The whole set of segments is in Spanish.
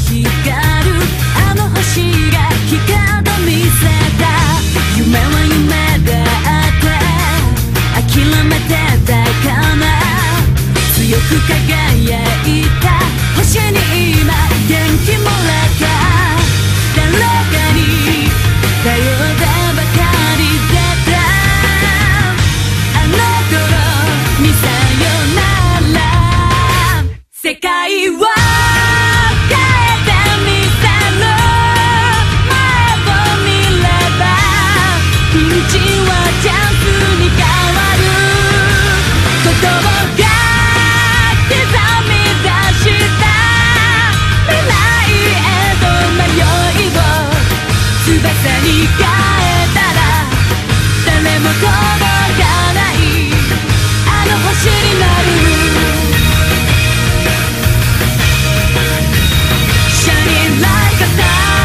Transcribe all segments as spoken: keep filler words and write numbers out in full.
光るあの星が光見せた夢は夢だって諦めてたかな強く輝いた星に今元気もらった誰かに頼ってばかりだったあの頃にさよなら世界は変えてみせる前を見ればピンチはチャンスに変わることが刻み出した未来へと迷いを翼に変えたら誰も届かないあの星になるShining like a star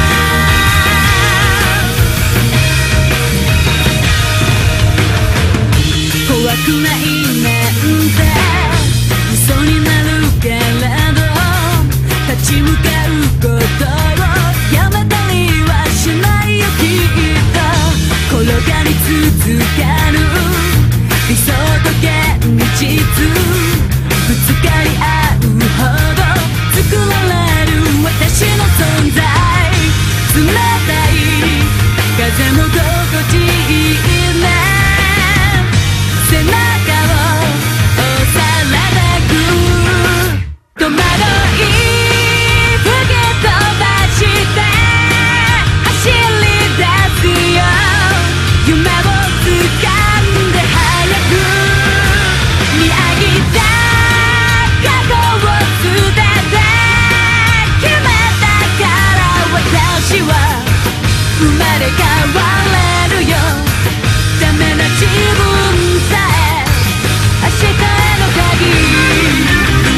怖くないなんて嘘になるけれど立ち向かうことをやめたりはしないよきっと転がり続ける理想と現実ぶつかり合うほど作られる私の存在冷たい風も心地いいね背中を押されてく戸惑い吹き飛ばして走り出すよ夢を掴んで早く見上げた過去を捨てて決めたから私は生まれ変われるよダメな自分さえ明日への鍵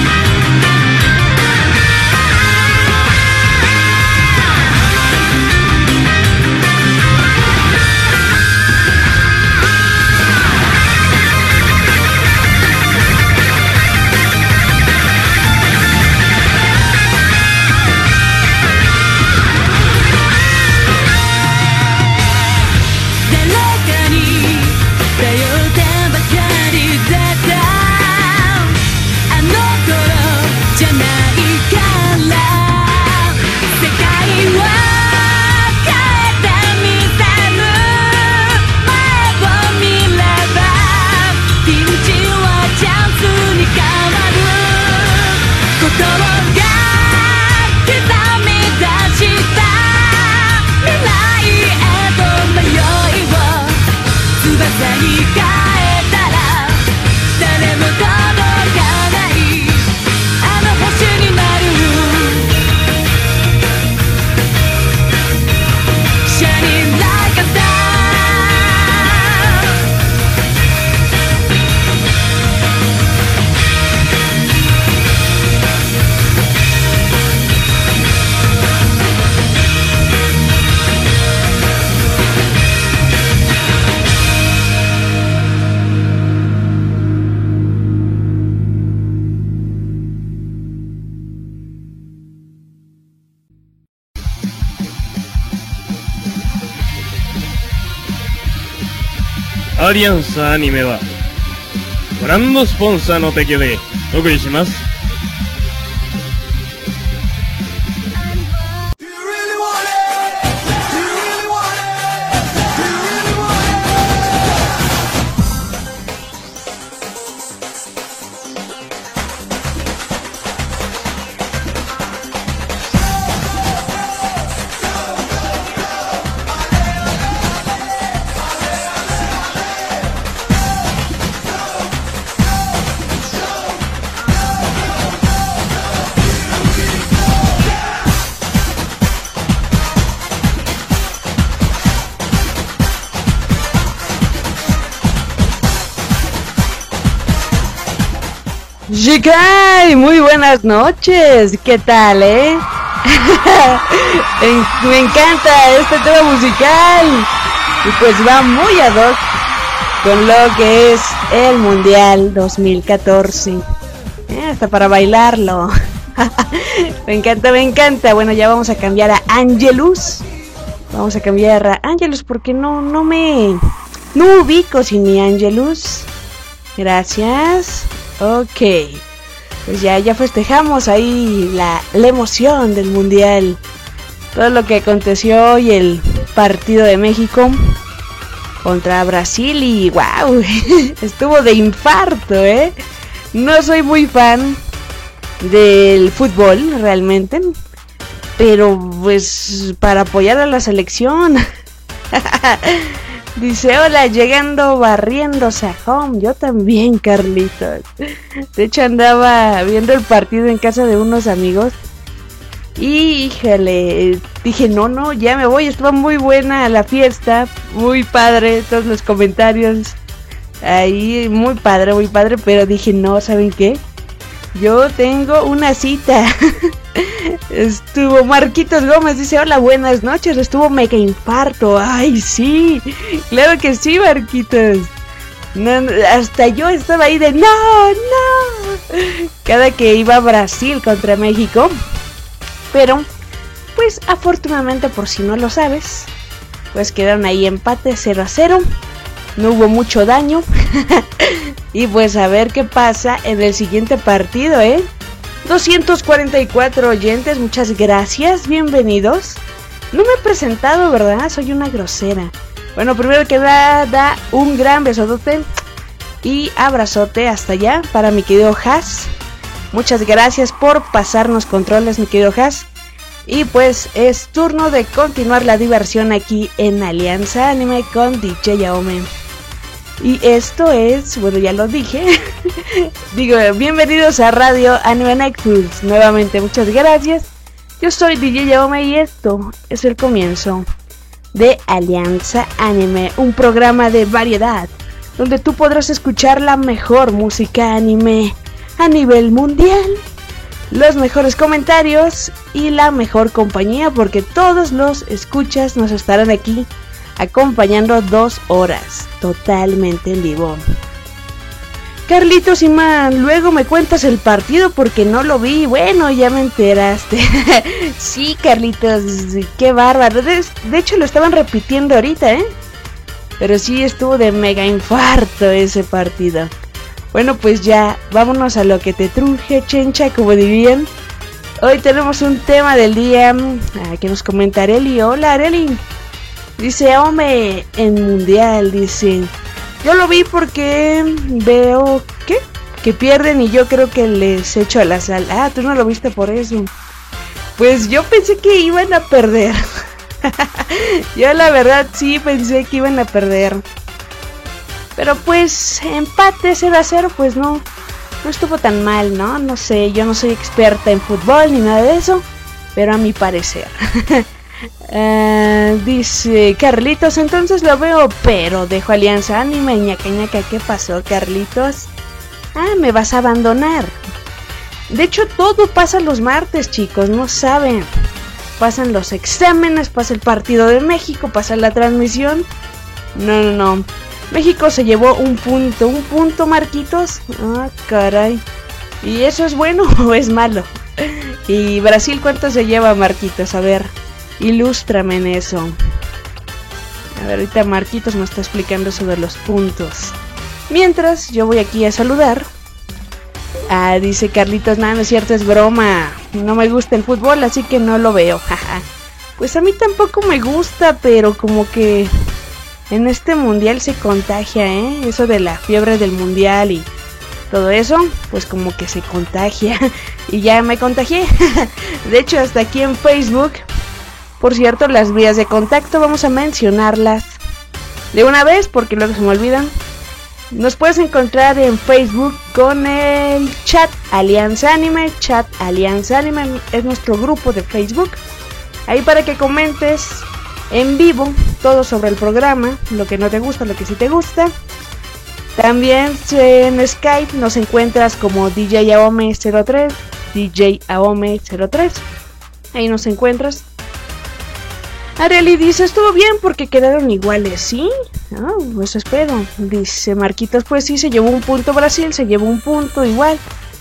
アリアンスアニメはブランドスポンサーの提供でお送りします。 Shikai, muy buenas noches, ¿qué tal, eh? Me encanta este tema musical y pues va muy ad hoc con lo que es el Mundial dos mil catorce, eh, hasta para bailarlo. Me encanta, me encanta. Bueno, ya vamos a cambiar a Angelus. Vamos a cambiar a Angelus porque no, no me... No ubico sin mi Angelus. Gracias. Ok. Pues ya, ya festejamos ahí la, la emoción del mundial. Todo lo que aconteció hoy, el partido de México contra Brasil y wow, estuvo de infarto, ¿eh? No soy muy fan del fútbol realmente, pero pues para apoyar a la selección. Dice, hola, llegando barriéndose a home. Yo también, Carlitos. De hecho andaba viendo el partido en casa de unos amigos y híjole, dije no, no, ya me voy. Estuvo muy buena la fiesta, muy padre, todos los comentarios ahí, muy padre, muy padre. Pero dije no, ¿saben qué? Yo tengo una cita. Estuvo Marquitos Gómez, dice, hola, buenas noches. Estuvo mega infarto. Ay, sí, claro que sí, Marquitos. No, hasta yo estaba ahí de no, no. Cada que iba a Brasil contra México. Pero, pues afortunadamente, por si no lo sabes, pues quedaron ahí empate cero a cero. No hubo mucho daño. Y pues a ver qué pasa en el siguiente partido, ¿eh? doscientos cuarenta y cuatro oyentes, muchas gracias, bienvenidos. No me he presentado, ¿verdad? Soy una grosera. Bueno, primero que nada, da un gran besote y abrazote hasta allá para mi querido Has. Muchas gracias por pasarnos controles, mi querido Has. Y pues es turno de continuar la diversión aquí en Alianza Anime con D J Yaome. Y esto es, bueno, ya lo dije. Digo, bienvenidos a Radio Anime Nexus. Nuevamente, muchas gracias. Yo soy D J Yaome y esto es el comienzo de Alianza Anime, un programa de variedad donde tú podrás escuchar la mejor música anime a nivel mundial, los mejores comentarios y la mejor compañía, porque todos los escuchas nos estarán aquí acompañando dos horas totalmente en vivo. Carlitos Imán, luego me cuentas el partido porque no lo vi. Bueno, ya me enteraste. Sí, Carlitos, qué bárbaro. De, de hecho lo estaban repitiendo ahorita, ¿eh? Pero sí estuvo de mega infarto ese partido. Bueno, pues ya, vámonos a lo que te truje, chencha, como dirían. Hoy tenemos un tema del día ah, que nos comenta Areli. Hola, Areli. Dice, hombre, en mundial, dice, yo lo vi porque veo, ¿qué? Que pierden y yo creo que les echo a la sal. Ah, tú no lo viste por eso. Pues yo pensé que iban a perder. Yo la verdad sí pensé que iban a perder. Pero pues empate cero a cero, pues no, no estuvo tan mal, ¿no? No sé, yo no soy experta en fútbol ni nada de eso, pero a mi parecer. Uh, dice Carlitos, entonces lo veo, pero dejo Alianza Anime. Ñaca ñaca, ¿qué pasó, Carlitos? Ah, me vas a abandonar. De hecho, todo pasa los martes, chicos, no saben. Pasan los exámenes, pasa el partido de México, pasa la transmisión. No, no, no. México se llevó un punto, un punto, Marquitos. Ah, caray. ¿Y eso es bueno o es malo? ¿Y Brasil cuánto se lleva, Marquitos? A ver, ilústrame en eso. A ver, ahorita Marquitos me está explicando sobre los puntos. Mientras, yo voy aquí a saludar. Ah, dice Carlitos, nada, no es cierto, es broma. No me gusta el fútbol, así que no lo veo. Pues a mí tampoco me gusta, pero como que en este mundial se contagia, ¿eh? Eso de la fiebre del mundial y todo eso, pues como que se contagia. Y ya me contagié. De hecho, hasta aquí en Facebook. Por cierto, las vías de contacto vamos a mencionarlas de una vez porque luego se me olvidan. Nos puedes encontrar en Facebook con el chat Alianza Anime. Chat Alianza Anime es nuestro grupo de Facebook. Ahí para que comentes en vivo todo sobre el programa, lo que no te gusta, lo que sí te gusta. También en Skype nos encuentras como D J Aome cero tres, D J Aome cero tres. Ahí nos encuentras. Areli dice, estuvo bien porque quedaron iguales, ¿sí? Oh, pues espero. Dice Marquitos, pues sí, se llevó un punto Brasil, se llevó un punto igual.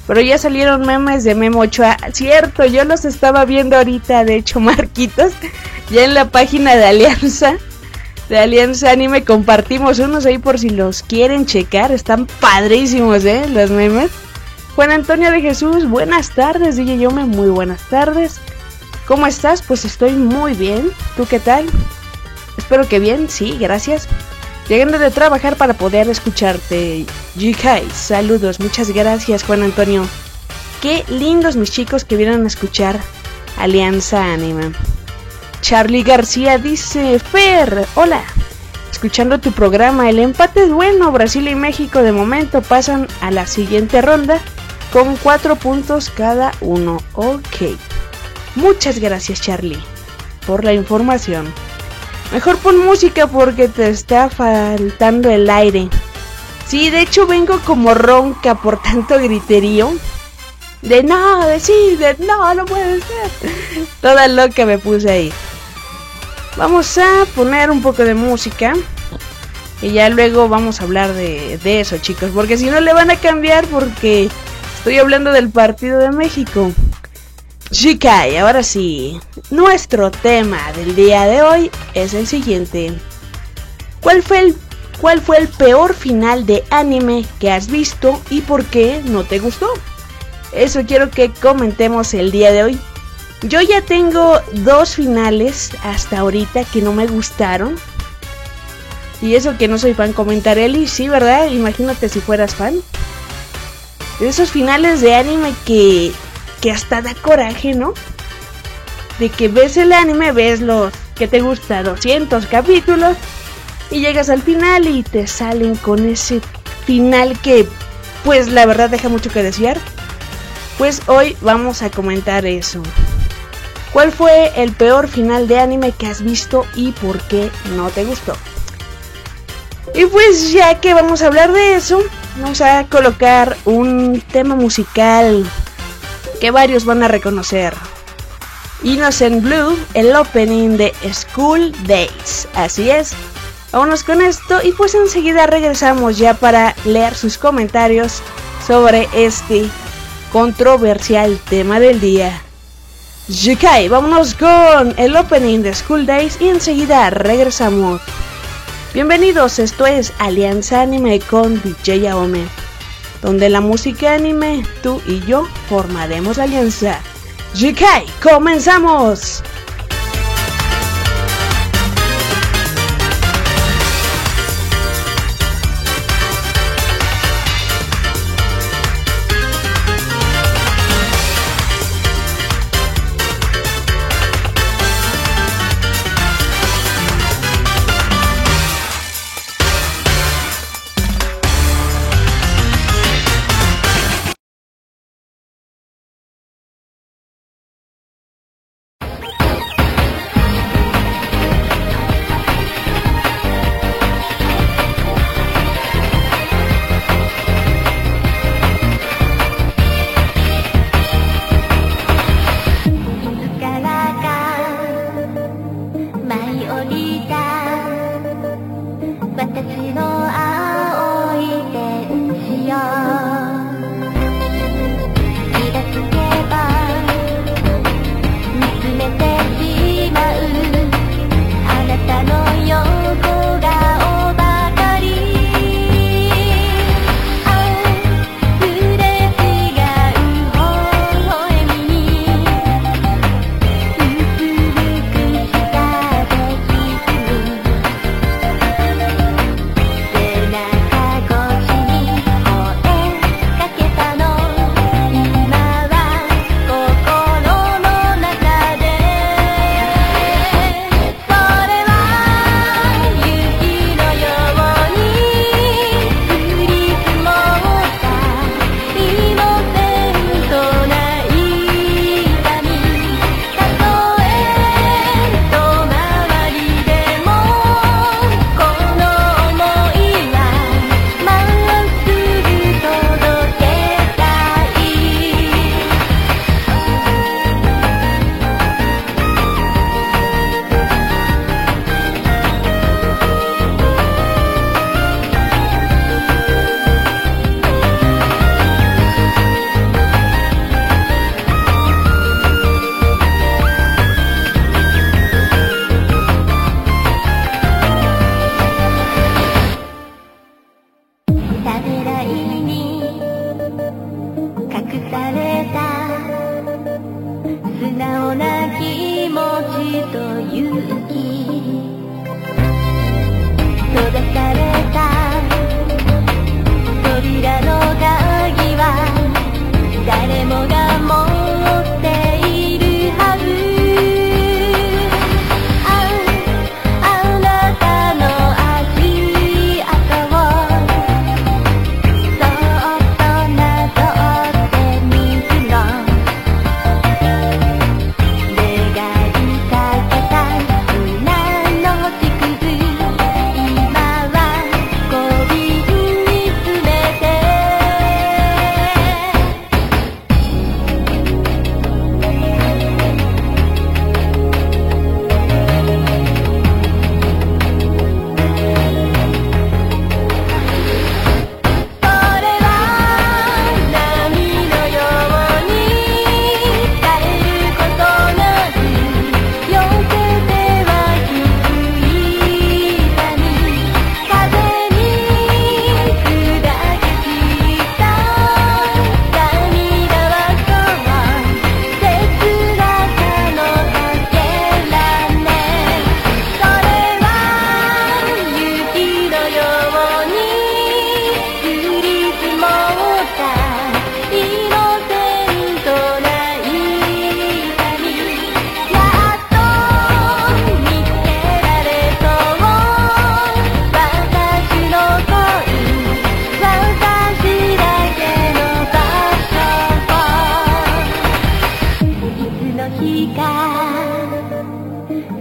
Pero ya salieron memes de Memo Ochoa. Cierto, yo los estaba viendo ahorita, de hecho, Marquitos. Ya en la página de Alianza, de Alianza Anime, compartimos unos ahí por si los quieren checar. Están padrísimos, eh, los memes. Juan Antonio de Jesús, buenas tardes, D J Yome, muy buenas tardes. ¿Cómo estás? Pues estoy muy bien. ¿Tú qué tal? Espero que bien, sí, gracias. Llegando de trabajar para poder escucharte. G K, saludos, muchas gracias, Juan Antonio. Qué lindos mis chicos que vienen a escuchar Alianza Anime. Charlie García dice, Fer, hola. Escuchando tu programa, el empate es bueno. Brasil y México de momento pasan a la siguiente ronda con cuatro puntos cada uno. Ok. Muchas gracias, Charlie, por la información. Mejor pon música porque te está faltando el aire. Sí, de hecho vengo como ronca por tanto griterío. De no, de sí, de no, no puede ser. Toda loca me puse ahí. Vamos a poner un poco de música. Y ya luego vamos a hablar de, de eso, chicos. Porque si no le van a cambiar porque estoy hablando del partido de México. Chica, y ahora sí, nuestro tema del día de hoy es el siguiente. ¿Cuál fue el, cuál fue el peor final de anime que has visto y por qué no te gustó? Eso quiero que comentemos el día de hoy. Yo ya tengo dos finales hasta ahorita que no me gustaron. Y eso que no soy fan, comentar Eli, sí, ¿verdad? Imagínate si fueras fan. De esos finales de anime que... que hasta da coraje, ¿no? De que ves el anime, ves los que te gusta, doscientos capítulos, y llegas al final y te salen con ese final que, pues la verdad deja mucho que desear. Pues hoy vamos a comentar eso. ¿Cuál fue el peor final de anime que has visto y por qué no te gustó? Y pues ya que vamos a hablar de eso, vamos a colocar un tema musical que varios van a reconocer. Innocent Blue, el opening de School Days. Así es. Vámonos con esto y pues enseguida regresamos ya para leer sus comentarios sobre este controversial tema del día. Yikai, vámonos con el opening de School Days y enseguida regresamos. Bienvenidos, esto es Alianza Anime con D J Yaome, donde la música anime, tú y yo formaremos alianza. Yikai, comenzamos.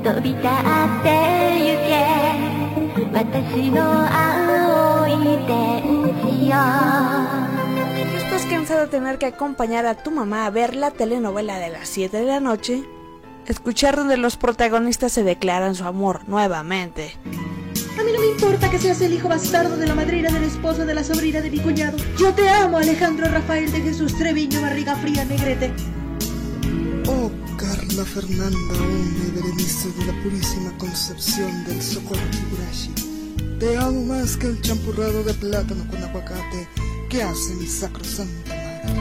飛び立ってゆけ私の青い天使よ。 ¿Estás cansado de tener que acompañar a tu mamá a ver la telenovela de las siete de la noche? Escuchar donde los protagonistas se declaran su amor nuevamente. A mí no me importa que seas el hijo bastardo de la madrina del esposo de la sobrina de mi cuñado. Yo te amo, Alejandro Rafael de Jesús Treviño, barriga fría, negrete. Oh, Carla Fernanda One, Berenice de la Purísima Concepción del Socorro Higurashi. Te amo más que el champurrado de plátano con aguacate que hace mi sacrosanta madre.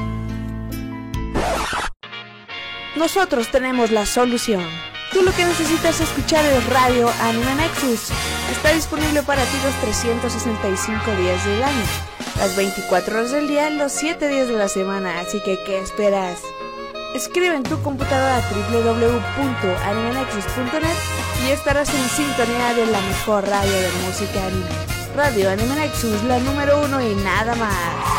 Nosotros tenemos la solución. Tú lo que necesitas escuchar es Radio Anime Nexus. Está disponible para ti los trescientos sesenta y cinco días del año, las veinticuatro horas del día, los siete días de la semana. Así que, ¿qué esperas? Escribe en tu computadora doble u doble u doble u punto anime nexus punto net y estarás en sintonía de la mejor radio de música anime. Radio Anime Nexus, la número uno y nada más.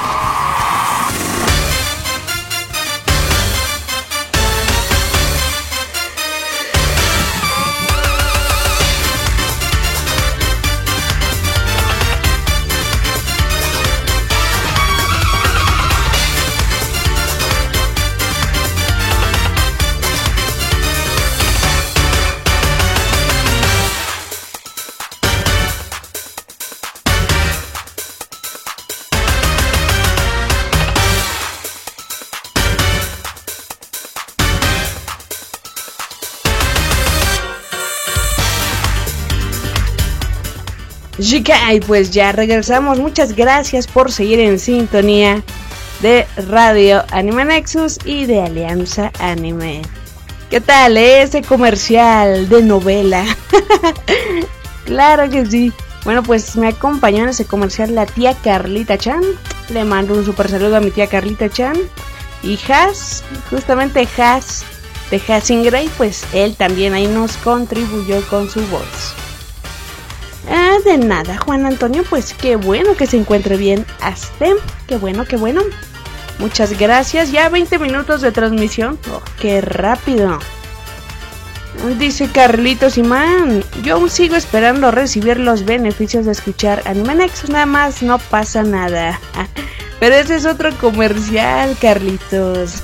Y pues ya regresamos. Muchas gracias por seguir en sintonía de Radio Anime Nexus y de Alianza Anime. ¿Qué tal eh? Ese comercial de novela? Claro que sí. Bueno, pues me acompañó en ese comercial la tía Carlita Chan. Le mando un super saludo a mi tía Carlita Chan. Y Has, justamente Has de Hasingray, pues él también ahí nos contribuyó con su voz. Ah, de nada, Juan Antonio, pues qué bueno que se encuentre bien. Hasta, qué bueno, qué bueno. Muchas gracias, ya veinte minutos de transmisión. Oh, qué rápido. Dice Carlitos Imán, yo aún sigo esperando recibir los beneficios de escuchar Anime Nexus, nada más no pasa nada. Pero ese es otro comercial, Carlitos.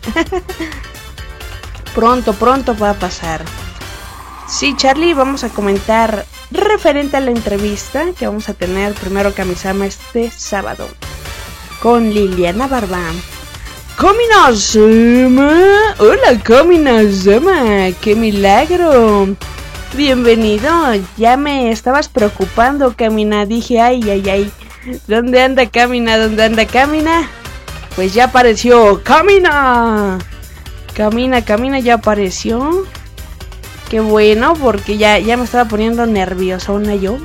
Pronto, pronto va a pasar. Sí, Charlie, vamos a comentar referente a la entrevista que vamos a tener primero Kamisama este sábado con Liliana Barba. ¡Kaminazama! ¡Hola, Kaminazama! ¡Qué milagro! Bienvenido. Ya me estabas preocupando, Kamina. Dije, ay, ay, ay. ¿Dónde anda Kamina? ¿Dónde anda Kamina? Pues ya apareció. ¡Kamina! Kamina, Kamina ya apareció. Qué bueno, porque ya, ya me estaba poniendo nerviosona yo.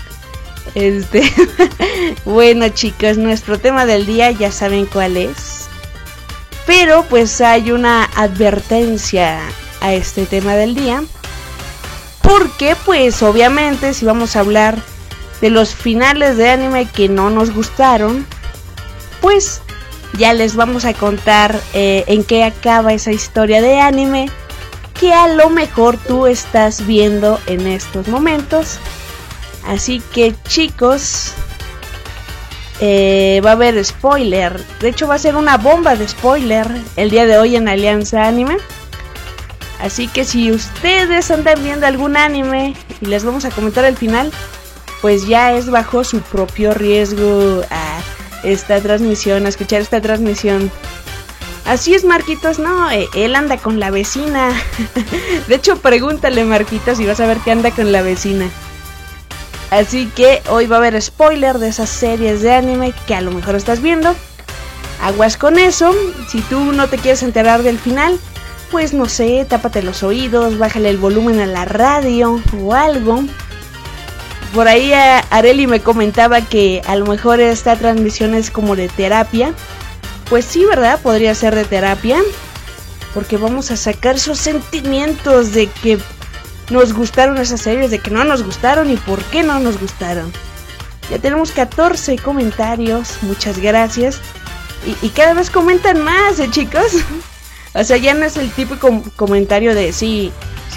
Este. Bueno, chicos, nuestro tema del día ya saben cuál es. Pero pues hay una advertencia a este tema del día. Porque pues obviamente si vamos a hablar de los finales de anime que no nos gustaron, pues ya les vamos a contar eh, en qué acaba esa historia de anime que a lo mejor tú estás viendo en estos momentos. Así que chicos, eh, va a haber spoiler. De hecho va a ser una bomba de spoiler el día de hoy en Alianza Anime. Así que si ustedes andan viendo algún anime y les vamos a comentar el final, pues ya es bajo su propio riesgo a esta transmisión, a escuchar esta transmisión. Así es, Marquitos, no, eh, él anda con la vecina. De hecho, pregúntale, Marquitos, y vas a ver que anda con la vecina. Así que hoy va a haber spoiler de esas series de anime que a lo mejor estás viendo. Aguas con eso. Si tú no te quieres enterar del final, pues no sé, tápate los oídos, bájale el volumen a la radio o algo. Por ahí a Areli me comentaba que a lo mejor esta transmisión es como de terapia. Pues sí, ¿verdad? Podría ser de terapia. Porque vamos a sacar esos sentimientos de que nos gustaron esas series, de que no nos gustaron y por qué no nos gustaron. Ya tenemos catorce comentarios, muchas gracias. Y, y cada vez comentan más, ¿eh, chicos? O sea, ya no es el típico comentario de sí,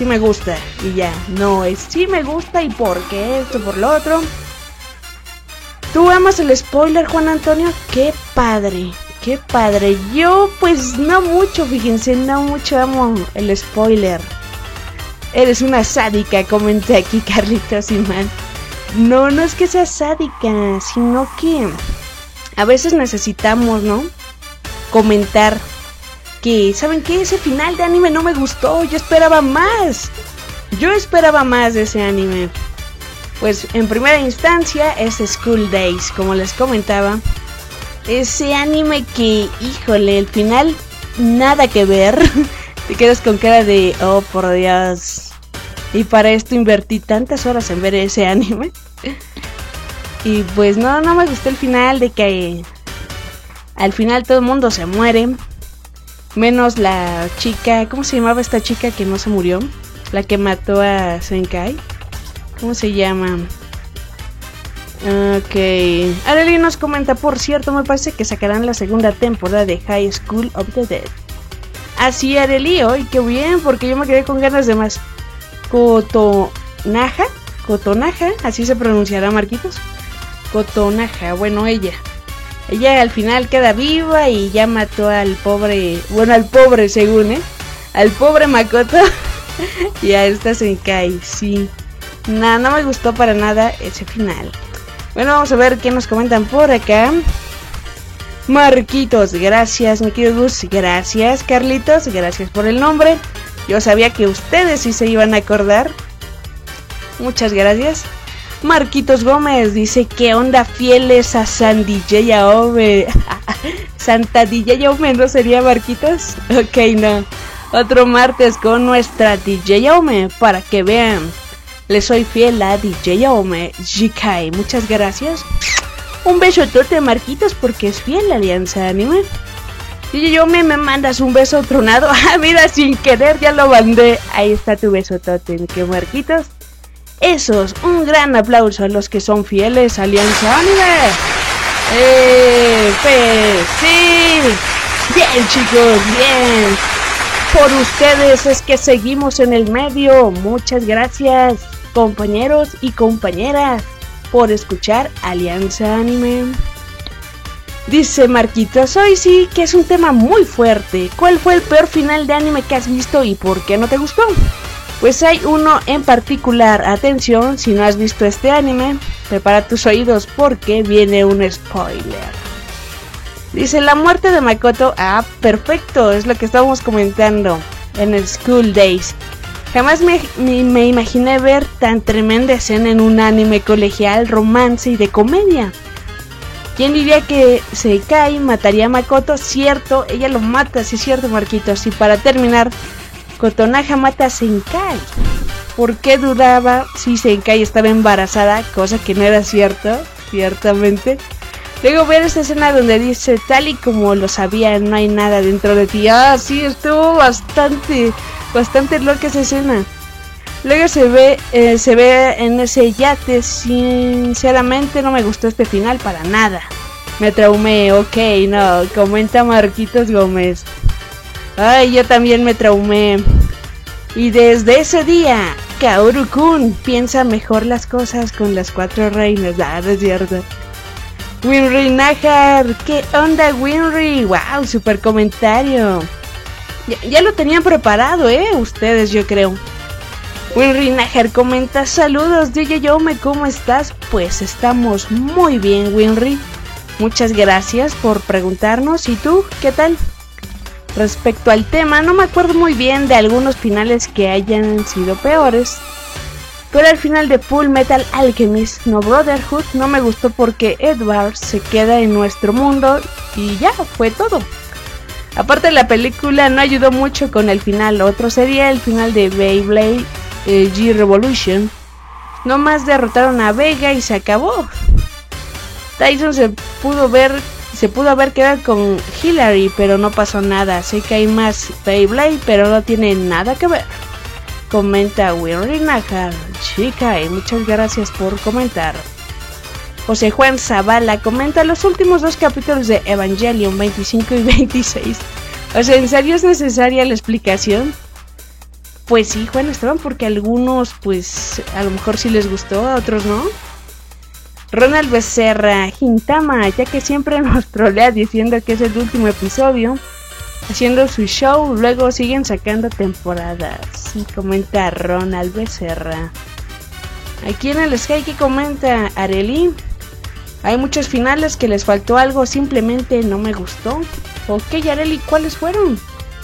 sí me gusta y ya, no es sí me gusta y por qué esto, por lo otro. ¿Tú amas el spoiler, Juan Antonio? Qué padre, qué padre. Yo pues no mucho, fíjense, no mucho amo el spoiler. Eres una sádica, comenté aquí Carlitos Simán. No, no es que sea sádica, sino que a veces necesitamos, ¿no? Comentar que, ¿saben qué? Ese final de anime no me gustó, yo esperaba más. Yo esperaba más de ese anime. Pues en primera instancia es School Days, como les comentaba. Ese anime que, híjole, el final nada que ver. Te quedas con cara de, oh por Dios. Y para esto invertí tantas horas en ver ese anime. Y pues no, no me gustó el final, de que al final todo el mundo se muere. Menos la chica, ¿cómo se llamaba esta chica que no se murió? La que mató a Senkai. ¿Cómo se llama? Ok. Arely nos comenta, por cierto, me parece que sacarán la segunda temporada de High School of the Dead. Así, Arely, hoy qué bien, porque yo me quedé con ganas de más. Kotonaja, Kotonaja, así se pronunciará, Marquitos. Kotonaja, bueno, ella. Ella al final queda viva y ya mató al pobre, bueno, al pobre según, ¿eh? Al pobre Makoto y a esta Senkai, sí. Nada, no me gustó para nada ese final. Bueno, vamos a ver qué nos comentan por acá. Marquitos, gracias, mi querido Gus. Gracias, Carlitos, gracias por el nombre. Yo sabía que ustedes sí se iban a acordar. Muchas gracias. Marquitos Gómez dice, ¿qué onda, fieles a San D J Aome? Santa D J Aome, ¿no sería, Marquitos? Ok, no. Otro martes con nuestra D J Aome, para que vean. Le soy fiel a D J Aome Jikai. Muchas gracias. Un besotote, Marquitos, porque es fiel a Alianza Anime. D J Aome, me mandas un beso tronado. Ah, mira, sin querer ya lo mandé. Ahí está tu besotote, mi querido Marquitos. Esos, un gran aplauso a los que son fieles a Alianza Anime. Eh, pues, sí. Bien, chicos, bien. Por ustedes es que seguimos en el medio. Muchas gracias, compañeros y compañeras, por escuchar Alianza Anime. Dice Marquitos, hoy sí que es un tema muy fuerte. ¿Cuál fue el peor final de anime que has visto y por qué no te gustó? Pues hay uno en particular. Atención, si no has visto este anime, prepara tus oídos porque viene un spoiler. Dice, la muerte de Makoto. Ah, perfecto, es lo que estábamos comentando en el School Days. Jamás me, me, me imaginé ver tan tremenda escena en un anime colegial, romance y de comedia. ¿Quién diría que Senkai mataría a Makoto? Cierto, ella lo mata, sí es cierto, Marquitos. Y para terminar, Kotonaja mata a Senkai. ¿Por qué dudaba si Senkai estaba embarazada? Cosa que no era cierto, ciertamente. Luego ver esta escena donde dice, tal y como lo sabía, no hay nada dentro de ti. Ah, sí, estuvo bastante, bastante loca esa escena. Luego se ve, eh, se ve en ese yate. Sinceramente no me gustó este final para nada. Me traumé, ok, no, comenta Marquitos Gómez. Ay, yo también me traumé. Y desde ese día, Kaoru-kun piensa mejor las cosas con las cuatro reinas. Ah, no es cierto. Winry Najar, ¿qué onda, Winry? Wow, super comentario. Ya, ya lo tenían preparado, eh, ustedes, yo creo. Winry Najar comenta, saludos, D J Aome, ¿cómo estás? Pues estamos muy bien, Winry. Muchas gracias por preguntarnos. ¿Y tú, qué tal? Respecto al tema, no me acuerdo muy bien de algunos finales que hayan sido peores. Pero el final de Full Metal Alchemist No Brotherhood no me gustó porque Edward se queda en nuestro mundo y ya, fue todo. Aparte la película no ayudó mucho con el final. Otro sería el final de Beyblade eh, G Revolution. Nomás derrotaron a Vega y se acabó. Tyson se pudo ver, se pudo haber quedado con Hillary, pero no pasó nada. Sé que hay más Beyblade, pero no tiene nada que ver. Comenta Winry Najar, chica, y muchas gracias por comentar. José Juan Zavala comenta los últimos dos capítulos de Evangelion veinticinco y veintiséis. O sea, ¿en serio es necesaria la explicación? pues sí, Juan Esteban, porque a algunos pues a lo mejor sí les gustó, a otros no. Ronald Becerra, Gintama, ya que siempre nos trolea diciendo que es el último episodio, haciendo su show, luego siguen sacando temporadas. Y comenta Ronald Becerra. Aquí en el Sky que comenta Arely. Hay muchos finales que les faltó algo, simplemente no me gustó. Ok, Arely, ¿cuáles fueron?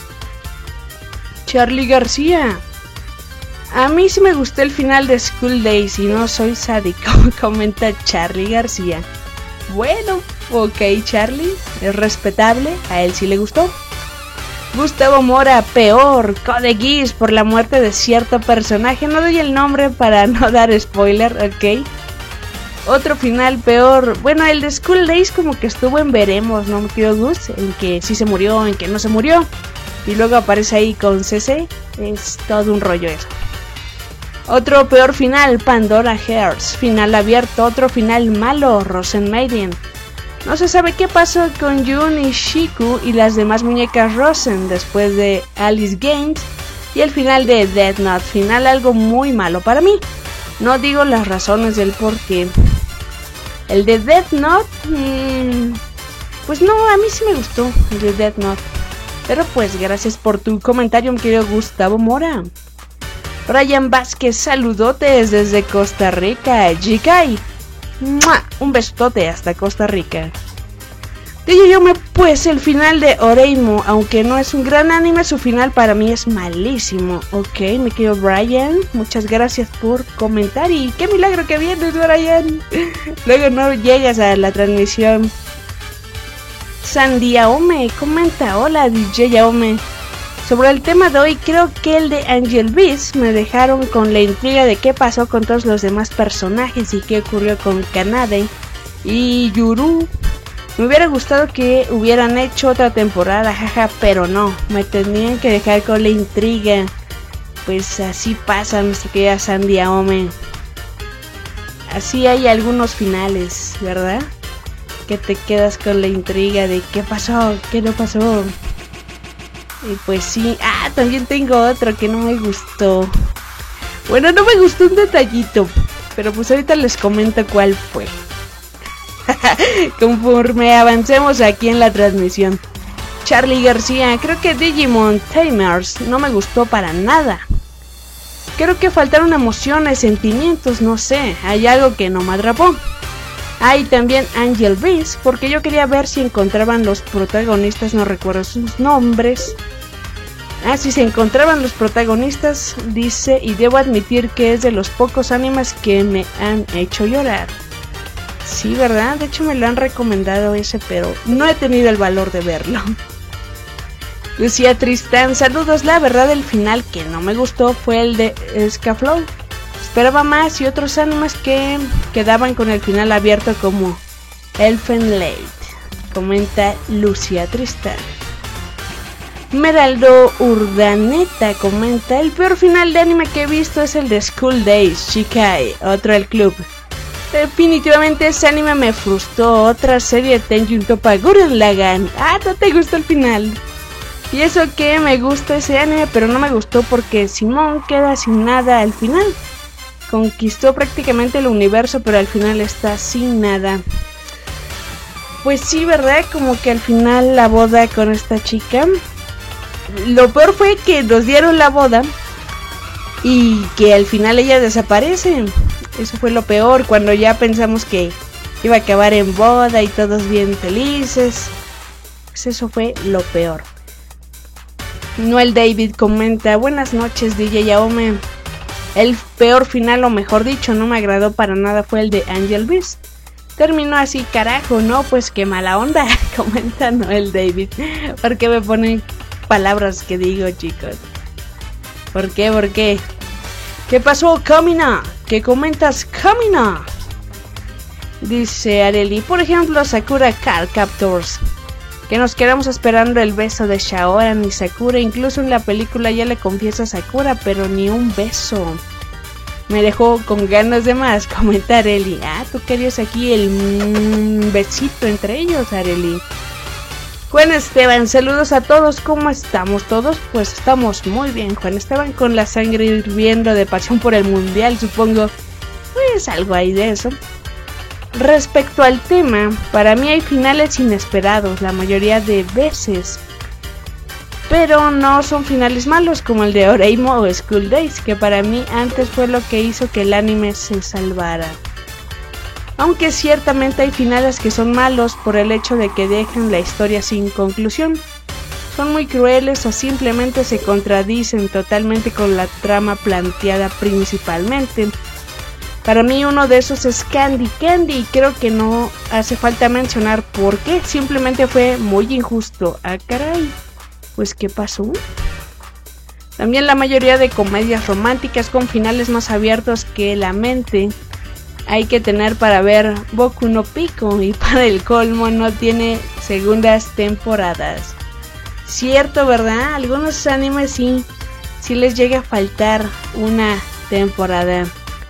Charlie García. A mí sí me gustó el final de School Days y no soy sádico, comenta Charlie García. Bueno, ok Charlie, es respetable, a él sí le gustó. Gustavo Mora, peor, Code Geass por la muerte de cierto personaje, no doy el nombre para no dar spoiler, ok. Otro final peor, bueno, el de School Days como que estuvo en veremos, ¿no me quiero Gus? En que sí se murió, en que no se murió. Y luego aparece ahí con C C, es todo un rollo eso. Otro peor final, Pandora Hearts, final abierto, otro final malo, Rosen Maiden. No se sabe qué pasó con Jun y Shiku y las demás muñecas Rosen después de Alice Games. Y el final de Death Note, final algo muy malo para mí. No digo las razones del por qué. El de Death Note, mmm, pues no, a mí sí me gustó el de Death Note. Pero pues gracias por tu comentario, mi querido Gustavo Mora. Brian Vázquez, saludotes desde Costa Rica. Jikai, ¡mua! Un besote hasta Costa Rica. Digo yo, me pues el final de Oreimo, aunque no es un gran anime, su final para mí es malísimo. Ok, me quedo Brian, muchas gracias por comentar y qué milagro que vienes, Brian. Luego no llegas a la transmisión. Sandy Aome comenta, hola D J Aome. Sobre el tema de hoy, creo que el de Angel Beats me dejaron con la intriga de qué pasó con todos los demás personajes y qué ocurrió con Kanade y Yuru. Me hubiera gustado que hubieran hecho otra temporada, jaja, pero no, me tenían que dejar con la intriga. Pues así pasa, nuestra querida Sandy Aome. Así hay algunos finales, ¿verdad? Que te quedas con la intriga de qué pasó, qué no pasó. Y pues sí, ah, también tengo otro que no me gustó. Bueno, no me gustó un detallito, pero pues ahorita les comento cuál fue. Conforme avancemos aquí en la transmisión. Charlie García, creo que Digimon Tamers no me gustó para nada. Creo que faltaron emociones, sentimientos, no sé, hay algo que no me atrapó. Hay también Angel Beats, porque yo quería ver si encontraban los protagonistas, no recuerdo sus nombres. Ah, si se encontraban los protagonistas, dice, y debo admitir que es de los pocos animes que me han hecho llorar. Sí, ¿verdad? De hecho me lo han recomendado ese, pero no he tenido el valor de verlo. Lucía Tristán, saludos, la verdad el final que no me gustó fue el de Scaflow. Esperaba más y otros animes que quedaban con el final abierto como Elfen Lied, comenta Lucía Tristán. Meraldo Urdaneta comenta, el peor final de anime que he visto es el de School Days, Shikai, otro el club. Definitivamente ese anime me frustró. Otra serie, Tenjin Toppa Gurren Lagann. Ah, no te gustó el final. Y eso que me gusta ese anime, pero no me gustó porque Simón queda sin nada al final. Conquistó prácticamente el universo, pero al final está sin nada. Pues sí, ¿verdad? Como que al final la boda con esta chica. Lo peor fue que nos dieron la boda y que al final ella desaparece. Eso fue lo peor, cuando ya pensamos que iba a acabar en boda y todos bien felices. Pues eso fue lo peor. Noel David comenta, buenas noches D J Aome. El peor final, o mejor dicho, no me agradó para nada, fue el de Angel Beats. Terminó así, carajo, no, pues qué mala onda, comenta Noel David. ¿Por qué me ponen palabras que digo, chicos? ¿Por qué? ¿Por qué? ¿Qué pasó, Kamina? ¿Qué comentas, Kamina? Dice Arely, por ejemplo, Sakura Card Captors. Que nos quedamos esperando el beso de Shaoran y Sakura. Incluso en la película ya le confiesa a Sakura, pero ni un beso. Me dejó con ganas de más, comenta Arely. Ah, tú querías aquí el mm, besito entre ellos, Arely. Juan Esteban, saludos a todos, ¿cómo estamos todos? Pues estamos muy bien, Juan Esteban, con la sangre hirviendo de pasión por el mundial, supongo. Pues algo hay de eso. Respecto al tema, para mí hay finales inesperados la mayoría de veces, pero no son finales malos como el de Oreimo o School Days, que para mí antes fue lo que hizo que el anime se salvara. Aunque ciertamente hay finales que son malos por el hecho de que dejan la historia sin conclusión. Son muy crueles o simplemente se contradicen totalmente con la trama planteada principalmente. Para mí uno de esos es Candy Candy y creo que no hace falta mencionar por qué. Simplemente fue muy injusto. Ah, caray. Pues ¿qué pasó? También la mayoría de comedias románticas con finales más abiertos que la mente hay que tener para ver Boku no Pico, y para el colmo no tiene segundas temporadas. Cierto, ¿verdad? Algunos animes sí, sí les llega a faltar una temporada.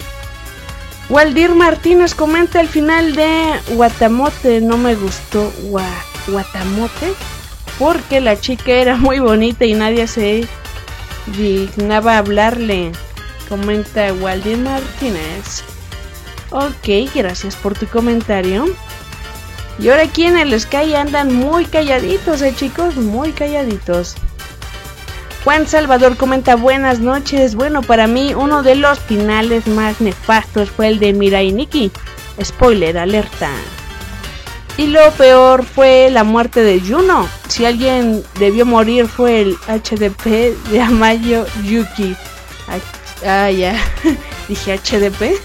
Waldir Martínez comenta: el final de Watamote no me gustó. Wa Watamote, porque la chica era muy bonita y nadie se dignaba a hablarle. Comenta Waldir Martínez. Ok, gracias por tu comentario. Y ahora aquí en el Sky andan muy calladitos, eh chicos, muy calladitos. Juan Salvador comenta: buenas noches. Bueno, para mí uno de los finales más nefastos fue el de Mirai Nikki. Spoiler alerta. Y lo peor fue la muerte de Juno. Si alguien debió morir fue el H D P de Amayo Yuki. Ah, ya. Dije H D P.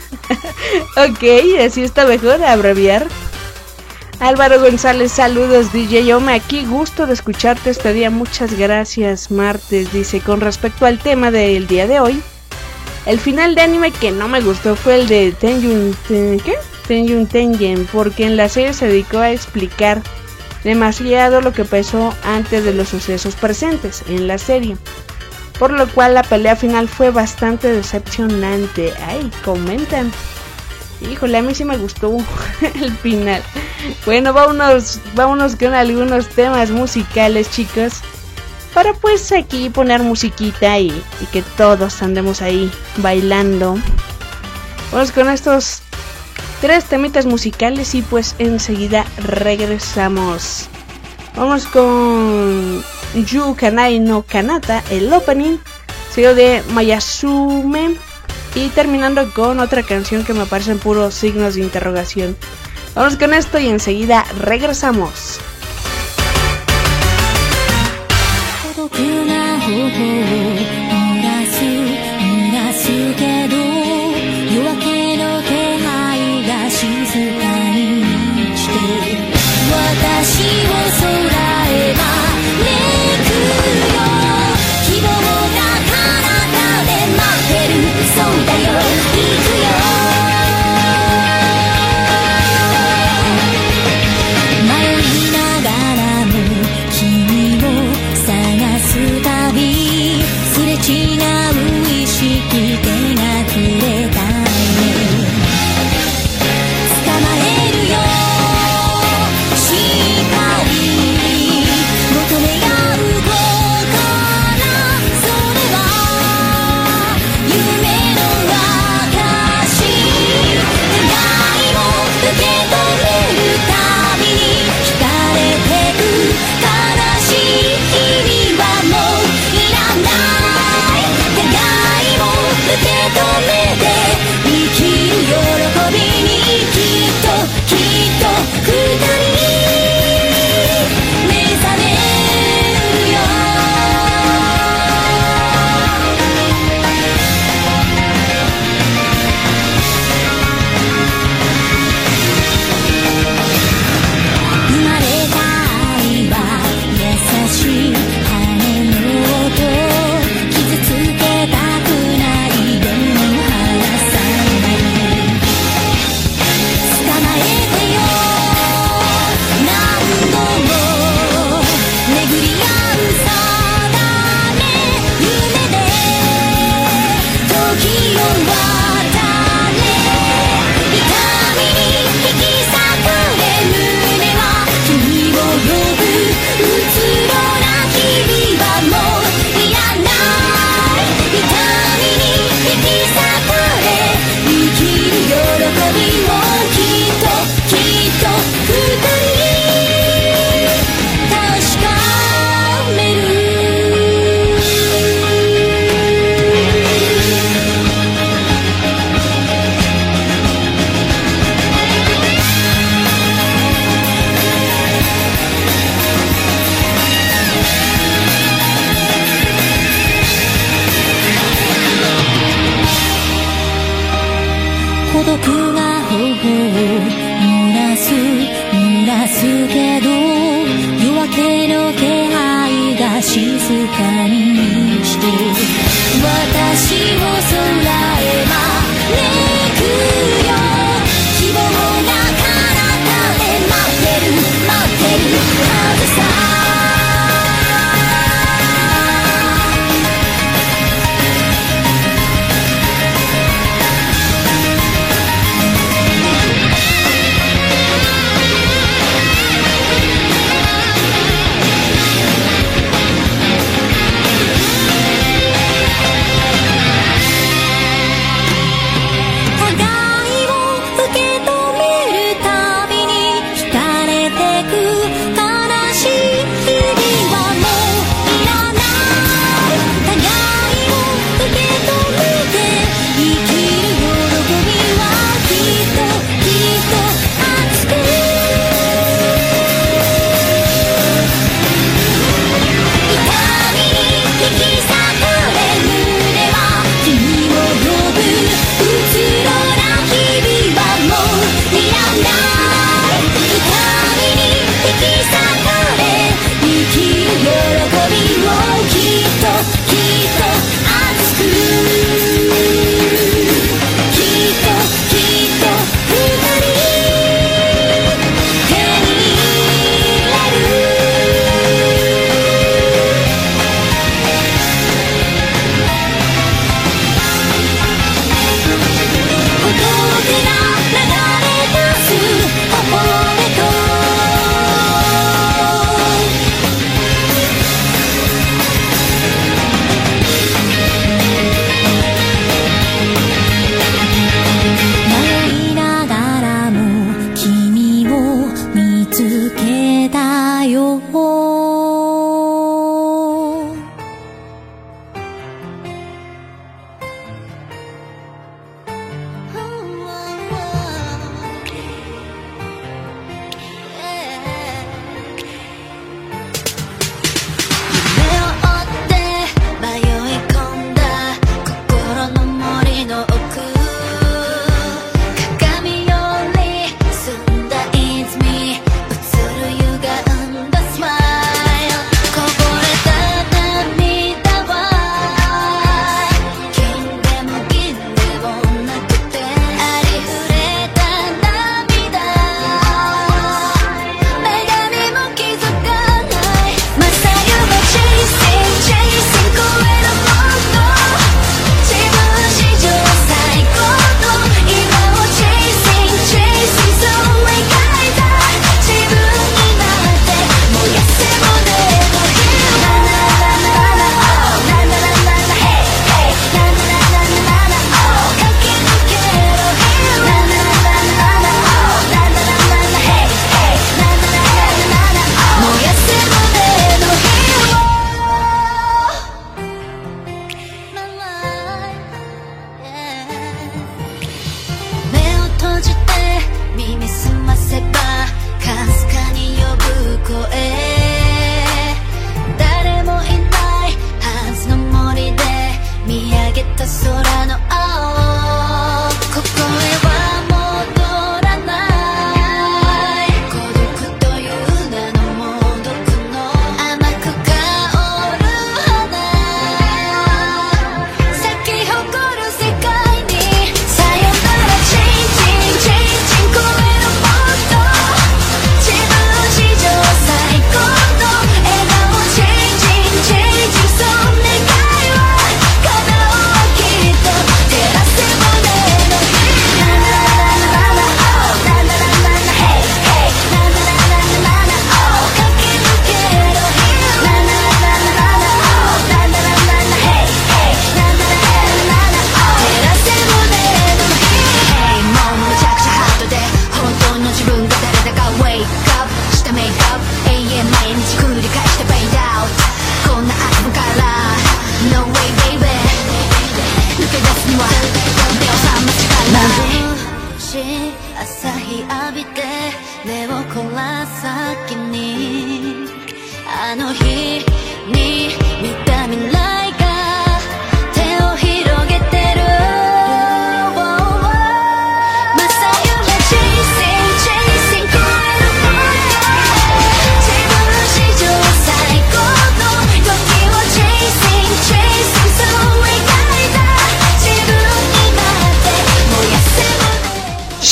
Ok, así está mejor abreviar. Álvaro González, saludos D J Ome, aquí gusto de escucharte este día, muchas gracias. Martes, dice: con respecto al tema del día de hoy, el final de anime que no me gustó fue el de Tenjun, ten, ¿qué? Tenjun Tengen, porque en la serie se dedicó a explicar demasiado lo que pasó antes de los sucesos presentes en la serie, por lo cual la pelea final fue bastante decepcionante. Ay, comentan. Híjole, a mí sí me gustó el final. Bueno, vámonos, vámonos con algunos temas musicales, chicos, para pues aquí poner musiquita y, y que todos andemos ahí bailando. Vamos con estos tres temitas musicales y pues enseguida regresamos. Vamos con Yu Kanai no Kanata, el opening, seguido de Mayasume, y terminando con otra canción que me parecen puros signos de interrogación. Vamos con esto y enseguida regresamos. 迷いながらも君を探すたび孤独が頬を濡らす濡らすけど夜明けの気配が静かに満ちて私を空へ招くよ希望が彼方で待ってる待ってるはずさ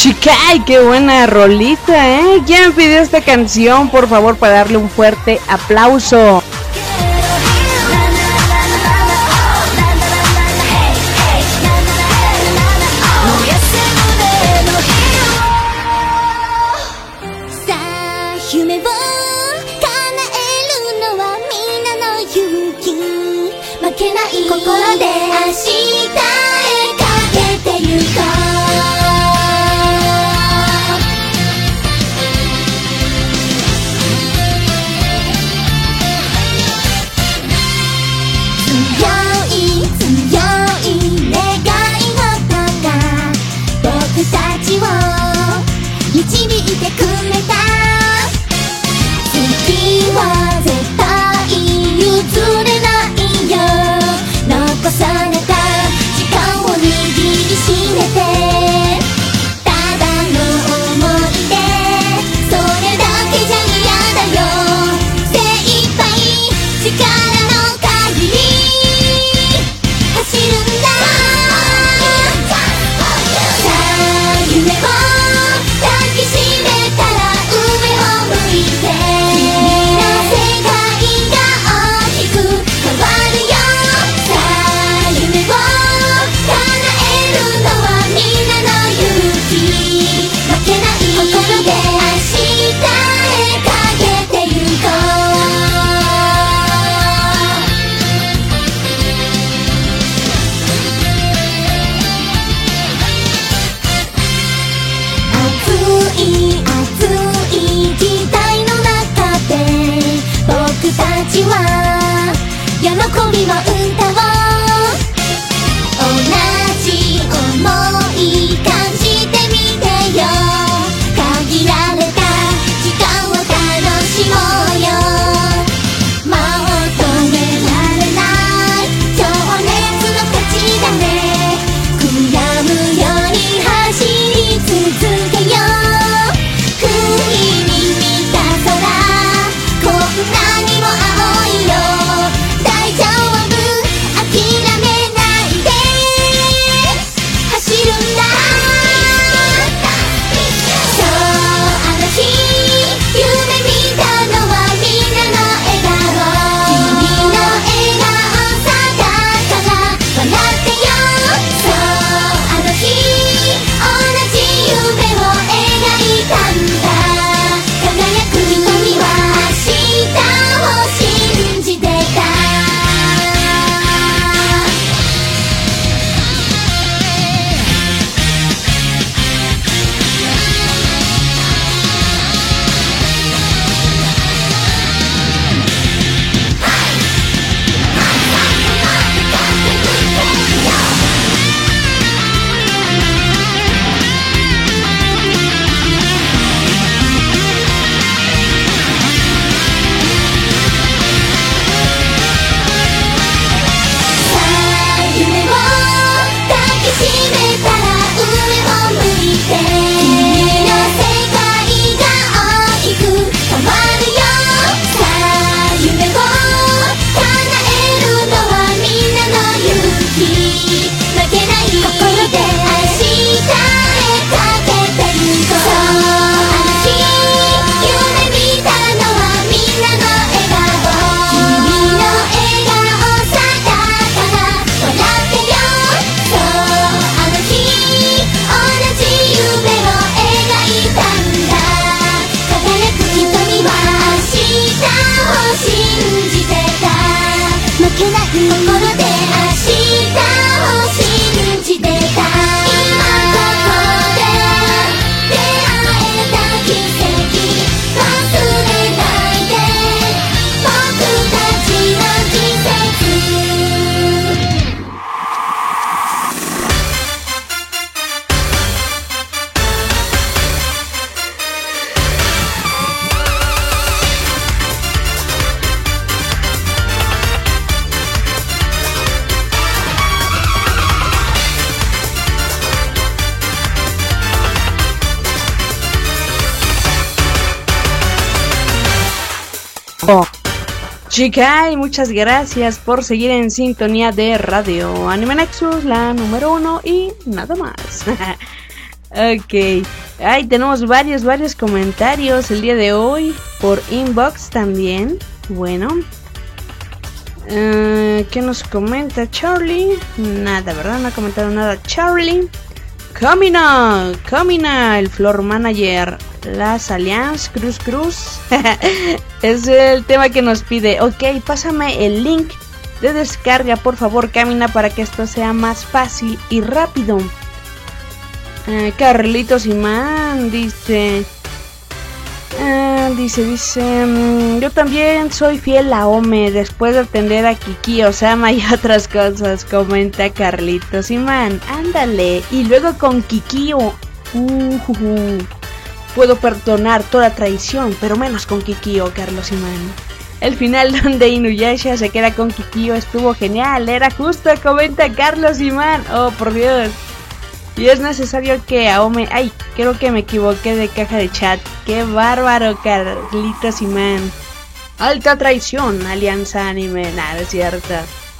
Shikai, qué buena rolita, ¿eh? ¿Quién pidió esta canción? Por favor, para darle un fuerte aplauso. Shikai, muchas gracias por seguir en sintonía de Radio Anime Nexus, la número uno y nada más. Ok. Ay, tenemos varios, varios comentarios el día de hoy. Por inbox también. Bueno. Uh, ¿Qué nos comenta Charlie? Nada, ¿verdad? No ha comentado nada Charlie. Camina, Camina, el floor manager. Las Allianz, Cruz Cruz. Es el tema que nos pide. Ok, pásame el link de descarga, por favor, Camina, para que esto sea más fácil y rápido. Uh, Carlitos Imán dice... Uh, dice, dice, um, yo también soy fiel a Ome después de atender a Kiki Osama y otras cosas, comenta Carlitos Imán. Ándale, y luego con Kiki uh, uh, uh, puedo perdonar toda traición, pero menos con Kikio, Carlos Imán. El final donde Inuyasha se queda con Kikio estuvo genial, era justo, comenta Carlos Imán. Oh, por Dios. Y es necesario que Aome... Ay, creo que me equivoqué de caja de chat. ¡Qué bárbaro, Carlitos Imán! Alta traición, Alianza Anime. Nada, es cierto.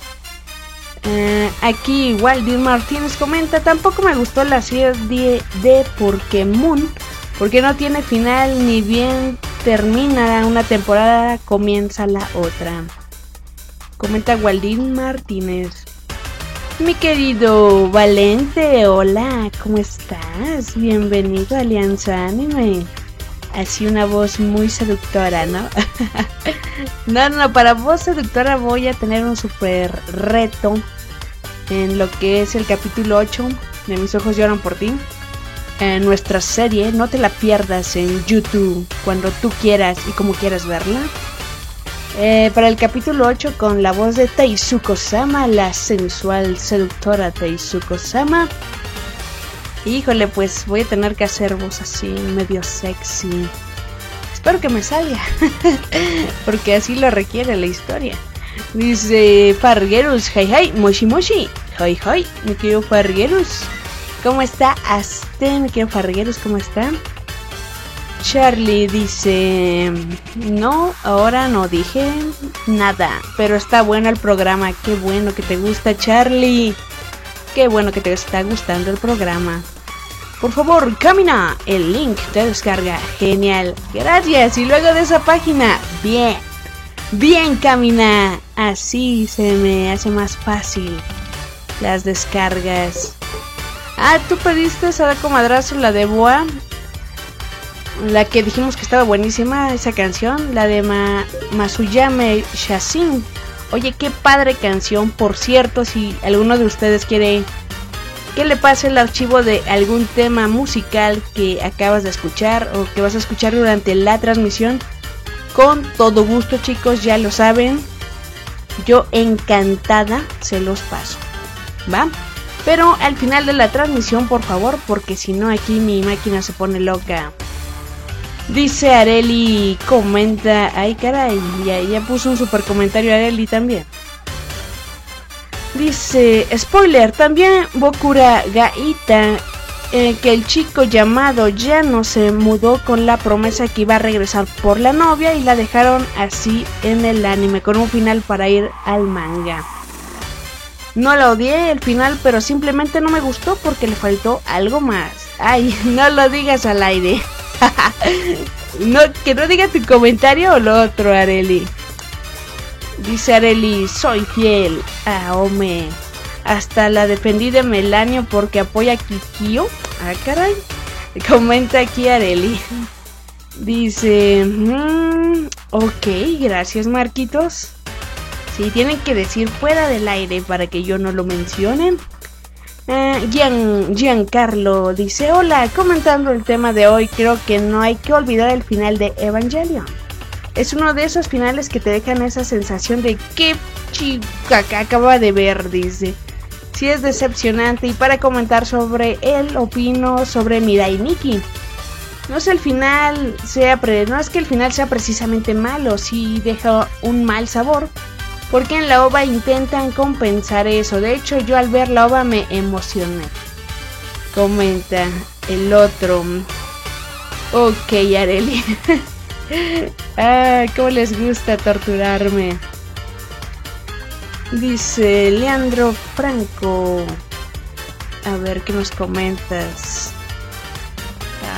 Uh, aquí Waldin Martínez comenta: tampoco me gustó la serie de Pokémon, porque no tiene final, ni bien termina una temporada, comienza la otra. Comenta Waldin Martínez. Mi querido Valente, hola, ¿cómo estás? Bienvenido a Alianza Anime. Así una voz muy seductora, ¿no? No, no, para voz seductora voy a tener un super reto en lo que es el capítulo ocho de Mis ojos lloran por ti. En nuestra serie, no te la pierdas en YouTube cuando tú quieras y como quieras verla. Eh, para el capítulo ocho con la voz de Teisuko-sama, la sensual seductora Teisuko-sama. Híjole, pues voy a tener que hacer voz así, medio sexy. Espero que me salga, porque así lo requiere la historia. Dice Farguerus, hey hey, moshi moshi, hey hey, mi querido Farguerus. ¿Cómo está? Aste, mi querido Farguerus, ¿cómo está? Charlie dice, no, ahora no dije nada, pero está bueno el programa. Qué bueno que te gusta, Charlie. Qué bueno que te está gustando el programa. Por favor, Camina, el link de descarga. Genial, gracias. Y luego de esa página, bien, bien, Camina. Así se me hace más fácil las descargas. Ah, tú pediste Sadako Madrazo, la de Boa. La que dijimos que estaba buenísima, esa canción, la de Ma Masuyame Shasin. Oye, qué padre canción. Por cierto, si alguno de ustedes quiere que le pase el archivo de algún tema musical que acabas de escuchar o que vas a escuchar durante la transmisión, con todo gusto, chicos, ya lo saben. Yo encantada se los paso, ¿va? Pero al final de la transmisión, por favor, porque si no aquí mi máquina se pone loca. Dice Areli, comenta, ay caray, ya, ya puso un super comentario Areli también. Dice, spoiler, también Bokura Gaita, eh, que el chico llamado Yano se mudó con la promesa que iba a regresar por la novia y la dejaron así en el anime, con un final para ir al manga. No la odié el final, pero simplemente no me gustó porque le faltó algo más. Ay, no lo digas al aire. No, que no diga tu comentario o lo otro, Areli. Dice Areli, soy fiel a Ome. Hasta la defendí de Melanio porque apoya a Kikio. Ah, caray. Comenta aquí Areli. Dice, mmm, ok, gracias Marquitos. Si sí, tienen que decir fuera del aire para que yo no lo mencione. Uh, Gian, Giancarlo dice, hola, comentando el tema de hoy, creo que no hay que olvidar el final de Evangelion. Es uno de esos finales que te dejan esa sensación de qué chica que acaba de ver, dice. Sí, es decepcionante. Y para comentar sobre él, opino sobre Mirai Nikki. No es el final sea pre- no es que el final sea precisamente malo, sí deja un mal sabor. Porque en la ova intentan compensar eso. De hecho, yo al ver la ova me emocioné. Comenta el otro. Ok, Areli. Ah, cómo les gusta torturarme. Dice Leandro Franco. A ver, ¿qué nos comentas?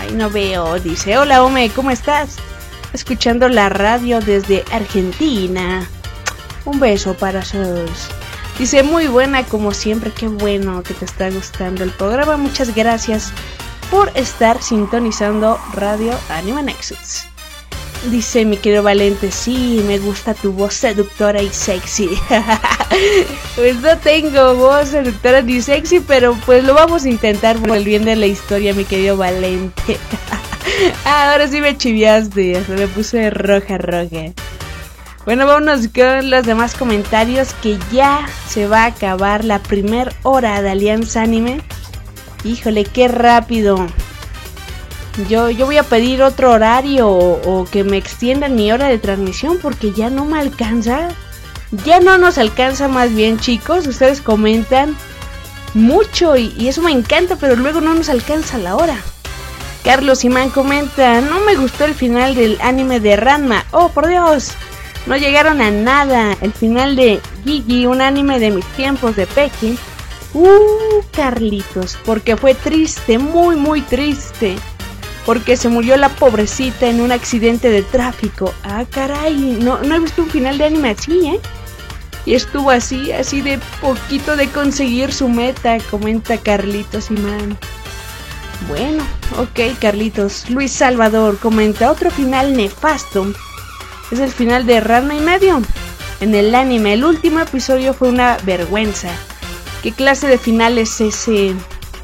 Ay, no veo. Dice, hola Ome, ¿cómo estás? Escuchando la radio desde Argentina. Un beso para sus. Dice, muy buena como siempre, qué bueno que te está gustando el programa. Muchas gracias por estar sintonizando Radio Anime Nexus. Dice mi querido Valente, sí, me gusta tu voz seductora y sexy. Pues no tengo voz seductora ni sexy, pero pues lo vamos a intentar por el bien de la historia, mi querido Valente. Ah, ahora sí me chiviaste, hasta me puse roja roja. Bueno, vámonos con los demás comentarios, que ya se va a acabar la primer hora de Alianza Anime. Híjole, qué rápido. Yo, yo voy a pedir otro horario o, o que me extiendan mi hora de transmisión porque ya no me alcanza. Ya no nos alcanza, más bien, chicos. Ustedes comentan mucho y, y eso me encanta, pero luego no nos alcanza la hora. Carlos Imán comenta, no me gustó el final del anime de Ranma. Oh, por Dios, no llegaron a nada. El final de Gigi, un anime de mis tiempos de Peque. Uh, Carlitos, porque fue triste, muy muy triste. Porque se murió la pobrecita en un accidente de tráfico. Ah, caray, no, no he visto un final de anime así, ¿eh? Y estuvo así, así de poquito de conseguir su meta, comenta Carlitos Imán. Bueno, ok, Carlitos. Luis Salvador comenta, otro final nefasto. Es el final de Ranma y medio. En el anime, el último episodio fue una vergüenza. ¿Qué clase de final es ese?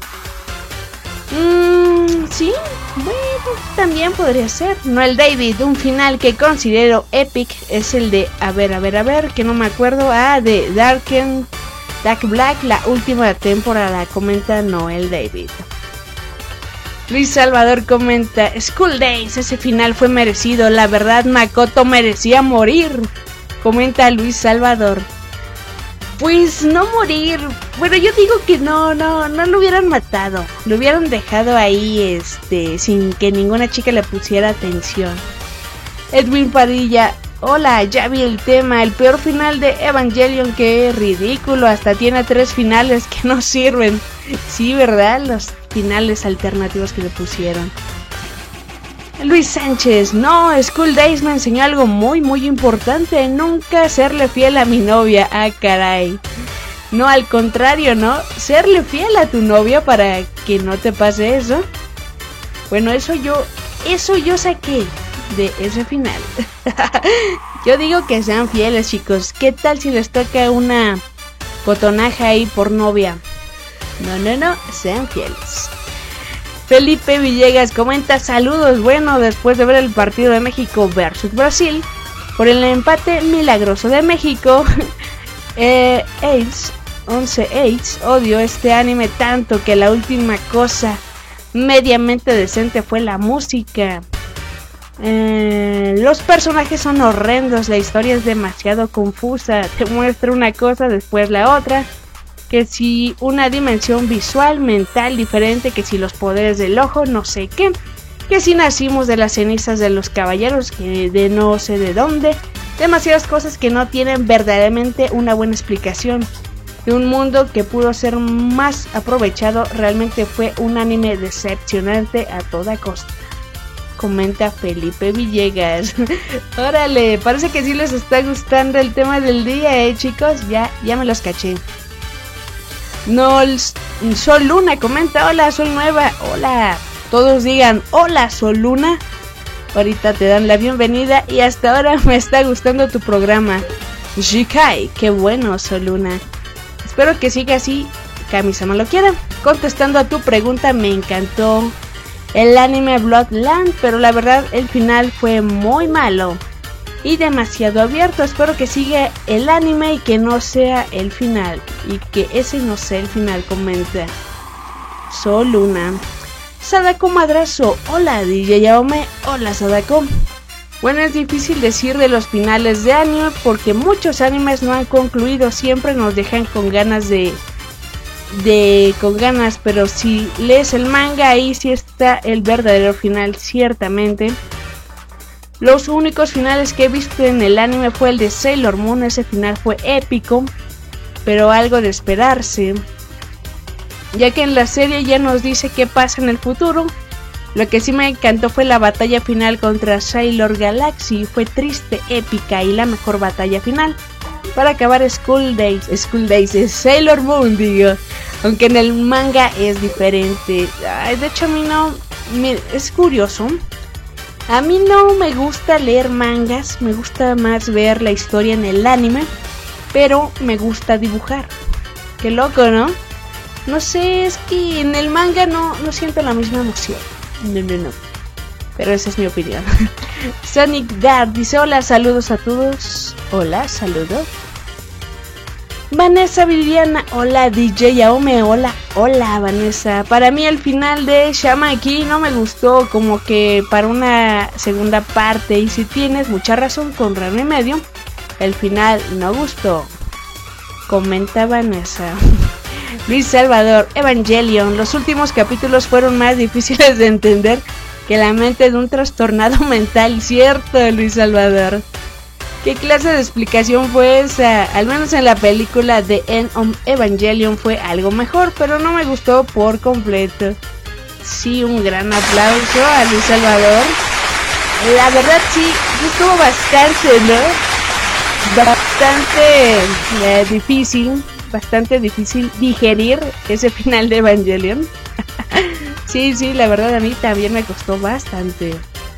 Mmm, sí, bueno, también podría ser. Noel David, un final que considero epic es el de, a ver, a ver, a ver, que no me acuerdo. Ah, de Darken, Dark Black, la última temporada, comenta Noel David. Luis Salvador comenta, School Days, ese final fue merecido, la verdad Makoto merecía morir, comenta Luis Salvador. Pues no morir, bueno, yo digo que no, no, no lo hubieran matado, lo hubieran dejado ahí, este, sin que ninguna chica le pusiera atención. Edwin Padilla, hola, ya vi el tema, el peor final de Evangelion, qué ridículo, hasta tiene tres finales que no sirven. Sí, ¿verdad? Los finales alternativos que le pusieron. Luis Sánchez, no, School Days me enseñó algo muy muy importante, nunca serle fiel a mi novia. Ah, caray. No, al contrario, ¿no? Serle fiel a tu novia para que no te pase eso. Bueno, eso yo, eso yo saqué de ese final. Yo digo que sean fieles, chicos. ¿Qué tal si les toca una cotonaja ahí por novia? No, no, no, sean fieles. Felipe Villegas comenta, saludos, bueno, después de ver el partido de México versus Brasil, por el empate milagroso de México, eh, Ace, once Ace, odio este anime tanto que la última cosa mediamente decente fue la música. Eh, los personajes son horrendos, la historia es demasiado confusa, te muestra una cosa, después la otra. Que si una dimensión visual, mental diferente, que si los poderes del ojo, no sé qué, que si nacimos de las cenizas de los caballeros, que de no sé de dónde, demasiadas cosas que no tienen verdaderamente una buena explicación. De un mundo que pudo ser más aprovechado, realmente fue un anime decepcionante a toda costa. Comenta Felipe Villegas. Órale, parece que sí les está gustando el tema del día, eh chicos, ya, ya me los caché. No, Sol Luna comenta, hola, soy nueva, hola, todos digan, hola, Sol Luna, ahorita te dan la bienvenida y hasta ahora me está gustando tu programa, Shikai, qué bueno, Sol Luna, espero que siga así, Kami-sama lo quiera. Contestando a tu pregunta, me encantó el anime Bloodland, pero la verdad el final fue muy malo y demasiado abierto. Espero que siga el anime y que no sea el final, y que ese no sea el final, comenta Sol Luna. Sadako Madrazo, hola D J Yaome, hola Sadako. Bueno, es difícil decir de los finales de anime porque muchos animes no han concluido, siempre nos dejan con ganas de de con ganas, pero si lees el manga ahí sí está el verdadero final, ciertamente. Los únicos finales que he visto en el anime fue el de Sailor Moon, ese final fue épico, pero algo de esperarse, ya que en la serie ya nos dice qué pasa en el futuro, Lo que sí me encantó fue la batalla final contra Sailor Galaxy. Fue triste, épica y la mejor batalla final. Para acabar School Days, School Days es Sailor Moon, digo. Aunque en el manga es diferente. Ay, de hecho a mí no, me, es curioso. A mí no me gusta leer mangas, me gusta más ver la historia en el anime. Pero me gusta dibujar. Qué loco, ¿no? No sé, es que en el manga no, no siento la misma emoción. No, no, no. Pero esa es mi opinión. Sonic Dart dice: hola, saludos a todos. Hola, saludos. Vanessa Viviana, hola. D J Yaome, hola. Hola, Vanessa. Para mí el final de Shamaki no me gustó, como que para una segunda parte. Y si tienes mucha razón con Rano y Medio, el final no gustó. Comenta Vanessa. Luis Salvador, Evangelion. Los últimos capítulos fueron más difíciles de entender que la mente de un trastornado mental. Cierto, Luis Salvador. ¿Qué clase de explicación fue esa? Al menos en la película de End of Evangelion fue algo mejor, pero no me gustó por completo. Sí, un gran aplauso a Luis Salvador. La verdad sí, estuvo bastante, ¿no? Bastante eh, difícil, bastante difícil digerir ese final de Evangelion. Sí, sí, la verdad a mí también me costó bastante.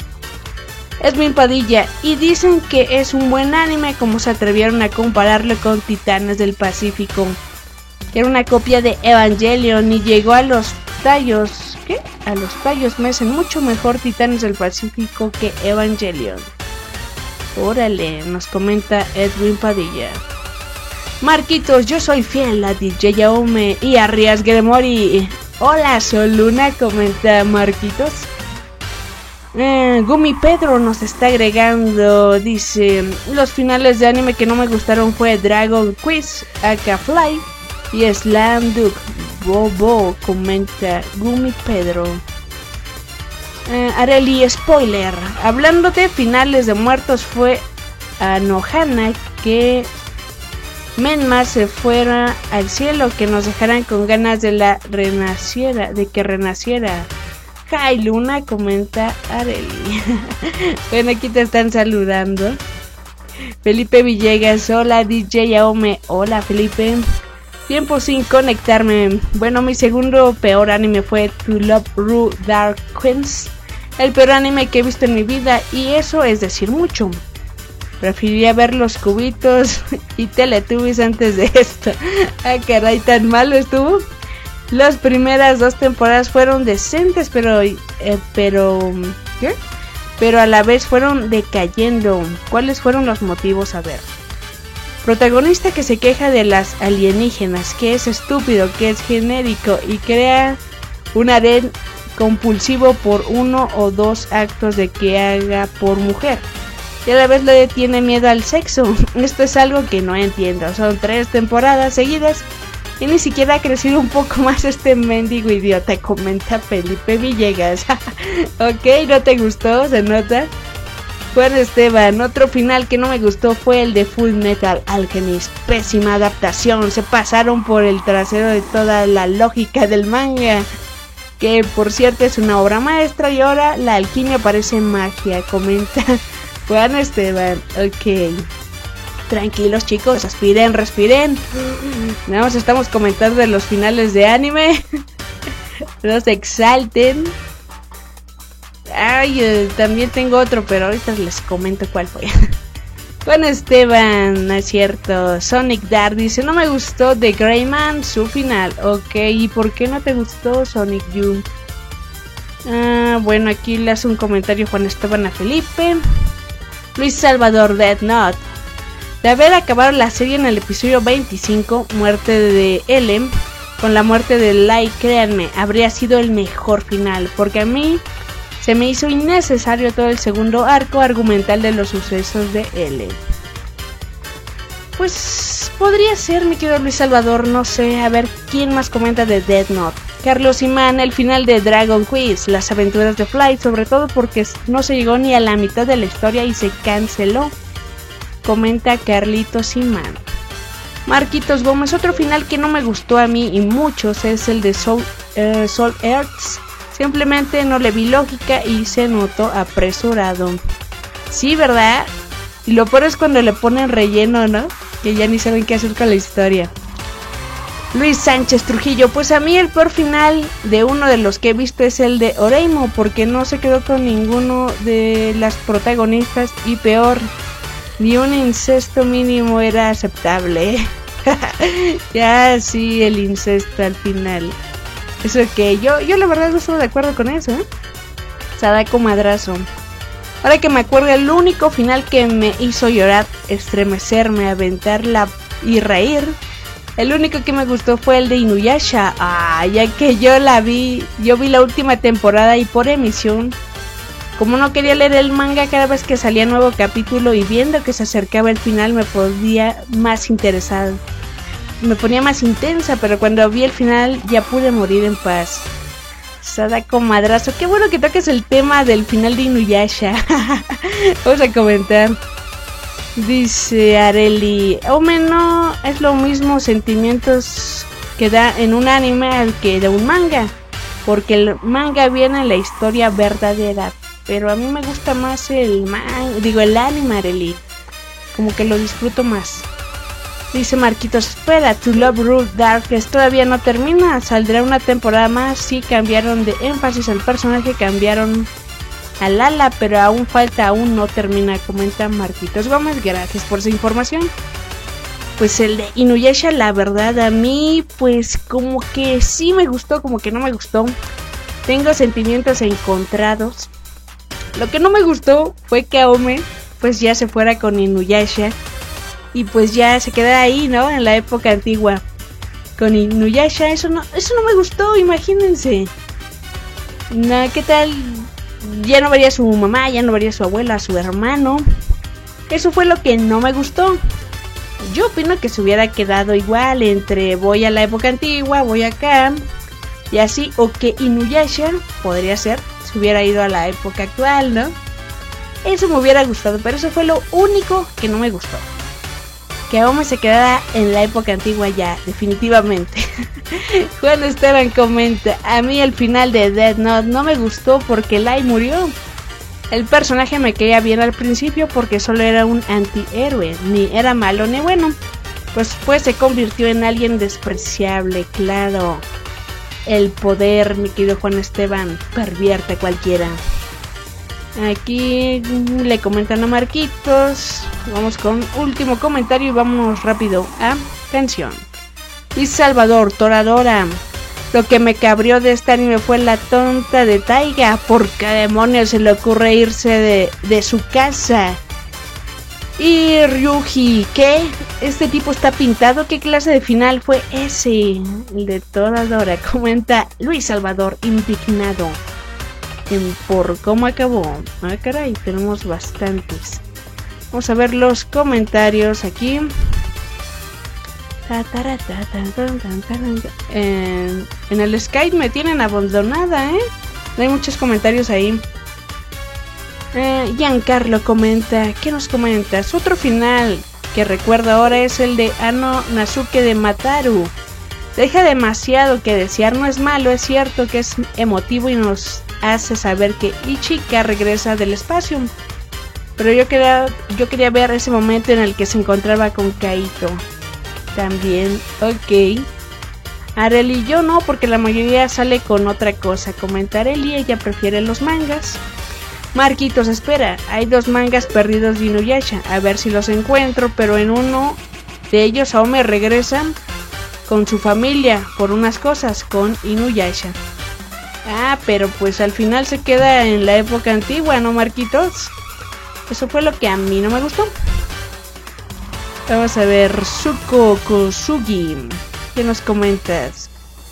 Edwin Padilla, y dicen que es un buen anime, como se atrevieron a compararlo con Titanes del Pacífico. Era una copia de Evangelion y llegó a los tallos, ¿qué? A los tallos me hacen mucho mejor Titanes del Pacífico que Evangelion. Órale, nos comenta Edwin Padilla. Marquitos, yo soy fiel a D J Yaome y a Rias Gremori. Hola, Soluna, comenta Marquitos. Eh, Gumi Pedro nos está agregando, dice: los finales de anime que no me gustaron fue Dragon Quiz, Aka Fly y Slam Dunk. Bobo, comenta Gumi Pedro. Eh, Areli, spoiler. Hablando de finales de muertos, fue a Nohana que Menma se fuera al cielo, que nos dejaran con ganas de la renaciera, de que renaciera. Hi Luna, comenta Areli. Bueno, aquí te están saludando. Felipe Villegas, hola. D J Yaome, hola Felipe. Tiempo sin conectarme. Bueno, mi segundo peor anime fue To Love Ru Dark Queens. El peor anime que he visto en mi vida, y eso es decir mucho. Preferiría ver los cubitos y Teletubbies antes de esto. Ah, caray, tan malo estuvo. Las primeras dos temporadas fueron decentes, pero eh, pero ¿qué? Pero a la vez fueron decayendo. ¿Cuáles fueron los motivos? A ver. Protagonista que se queja de las alienígenas, que es estúpido, que es genérico y crea un harén compulsivo por uno o dos actos de que haga por mujer. Y a la vez le tiene miedo al sexo. Esto es algo que no entiendo. Son tres temporadas seguidas y ni siquiera ha crecido un poco más este mendigo idiota, comenta Felipe Villegas. Ok, ¿no te gustó? ¿Se nota? Juan Esteban, otro final que no me gustó fue el de Full Metal Alchemist. Pésima adaptación, se pasaron por el trasero de toda la lógica del manga, que por cierto es una obra maestra, y ahora la alquimia parece magia, comenta Juan Esteban. Ok, tranquilos chicos, respiren, respiren. Nada más estamos comentando de los finales de anime. No se exalten. Ay, eh, también tengo otro, pero ahorita les comento cuál fue. Juan Esteban, no es cierto. Sonic Dart dice: no me gustó The Greyman, su final. Ok, ¿y por qué no te gustó Sonic You? Ah, bueno, aquí le hace un comentario Juan Esteban a Felipe. Luis Salvador, Death Note. De haber acabado la serie en el episodio veinticinco, muerte de Ellen, con la muerte de Lai, créanme, habría sido el mejor final, porque a mí se me hizo innecesario todo el segundo arco argumental de los sucesos de Ellen. Pues podría ser, mi querido Luis Salvador, no sé, a ver quién más comenta de Death Note. Carlos Imán, el final de Dragon Quiz, las aventuras de Fly, sobre todo porque no se llegó ni a la mitad de la historia y se canceló, comenta Carlitos Imán. Marquitos Gómez, otro final que no me gustó a mí y muchos es el de Soul, uh, Soul Earths. Simplemente no le vi lógica y se notó apresurado. Sí, ¿verdad? Y lo peor es cuando le ponen relleno, ¿no? Que ya ni saben qué hacer con la historia. Luis Sánchez Trujillo, pues a mí el peor final de uno de los que he visto es el de Oreimo, porque no se quedó con ninguno de las protagonistas y peor, ni un incesto mínimo era aceptable. Ya sí, el incesto al final. Eso que yo, yo la verdad no estoy de acuerdo con eso, ¿eh? Sadako madrazo. Ahora que me acuerdo, el único final que me hizo llorar, estremecerme, aventarla y reír, el único que me gustó fue el de Inuyasha. Ah, ya que yo la vi, yo vi la última temporada y por emisión, como no quería leer el manga cada vez que salía nuevo capítulo y viendo que se acercaba el final me ponía más interesado. Me ponía más intensa, pero cuando vi el final ya pude morir en paz. Sadako madrazo, qué bueno que toques el tema del final de Inuyasha. Vamos a comentar. Dice Areli, Ome no es lo mismo sentimientos que da en un anime al que de un manga, porque el manga viene en la historia verdadera, pero a mí me gusta más el manga, digo el anime, Areli, como que lo disfruto más. Dice Marquitos, espera, To Love Rule Darkest todavía no termina, saldrá una temporada más. Sí, cambiaron de énfasis al personaje, cambiaron a Lala, pero aún falta, aún no termina, comenta Marquitos Gómez, gracias por su información. Pues el de Inuyasha, la verdad, a mí, pues como que sí me gustó, como que no me gustó. Tengo sentimientos encontrados. Lo que no me gustó fue que Aome, pues ya se fuera con Inuyasha. Y pues ya se queda ahí, ¿no? En la época antigua. Con Inuyasha, eso no, eso no me gustó, imagínense. No, ¿qué tal? Ya no vería a su mamá, ya no vería a su abuela, a su hermano. Eso fue lo que no me gustó. Yo opino que se hubiera quedado igual entre voy a la época antigua, voy acá. Y así, o que Inuyasha, podría ser, se hubiera ido a la época actual, ¿no? Eso me hubiera gustado, pero eso fue lo único que no me gustó. Que Aome se quedara en la época antigua ya, definitivamente. Juan Esteban comenta, a mí el final de Death Note no me gustó porque Light murió. El personaje me caía bien al principio porque solo era un antihéroe, ni era malo ni bueno. Pues pues se convirtió en alguien despreciable, claro. El poder, mi querido Juan Esteban, pervierte a cualquiera. Aquí le comentan a Marquitos. Vamos con último comentario y vámonos rápido a canción. Y Salvador Toradora, lo que me cabrió de este anime fue la tonta de Taiga. ¿Por qué demonios se le ocurre irse de, de su casa? Y Ryuji, ¿qué? ¿Este tipo está pintado? ¿Qué clase de final fue ese? El de Toradora, comenta Luis Salvador indignado por cómo acabó. Ah, caray, tenemos bastantes. Vamos a ver los comentarios aquí. En, en el Skype me tienen abandonada, ¿eh? No hay muchos comentarios ahí. Eh, Giancarlo comenta, ¿qué nos comentas? Otro final que recuerdo ahora es el de Ano Nazuke de Mataru. Deja demasiado que desear, no es malo, es cierto que es emotivo y nos hace saber que Ichika regresa del espacio. Pero yo quería, yo quería ver ese momento en el que se encontraba con Kaito. También, ok. Areli, yo no, porque la mayoría sale con otra cosa. Comenta Areli, ella prefiere los mangas. Marquitos, espera, hay dos mangas perdidos de Inuyasha. A ver si los encuentro, pero en uno de ellos Aome regresa con su familia por unas cosas con Inuyasha. Ah, pero pues al final se queda en la época antigua, ¿no, Marquitos? Eso fue lo que a mí no me gustó. Vamos a ver, Suko Kosugi, ¿qué nos comentas?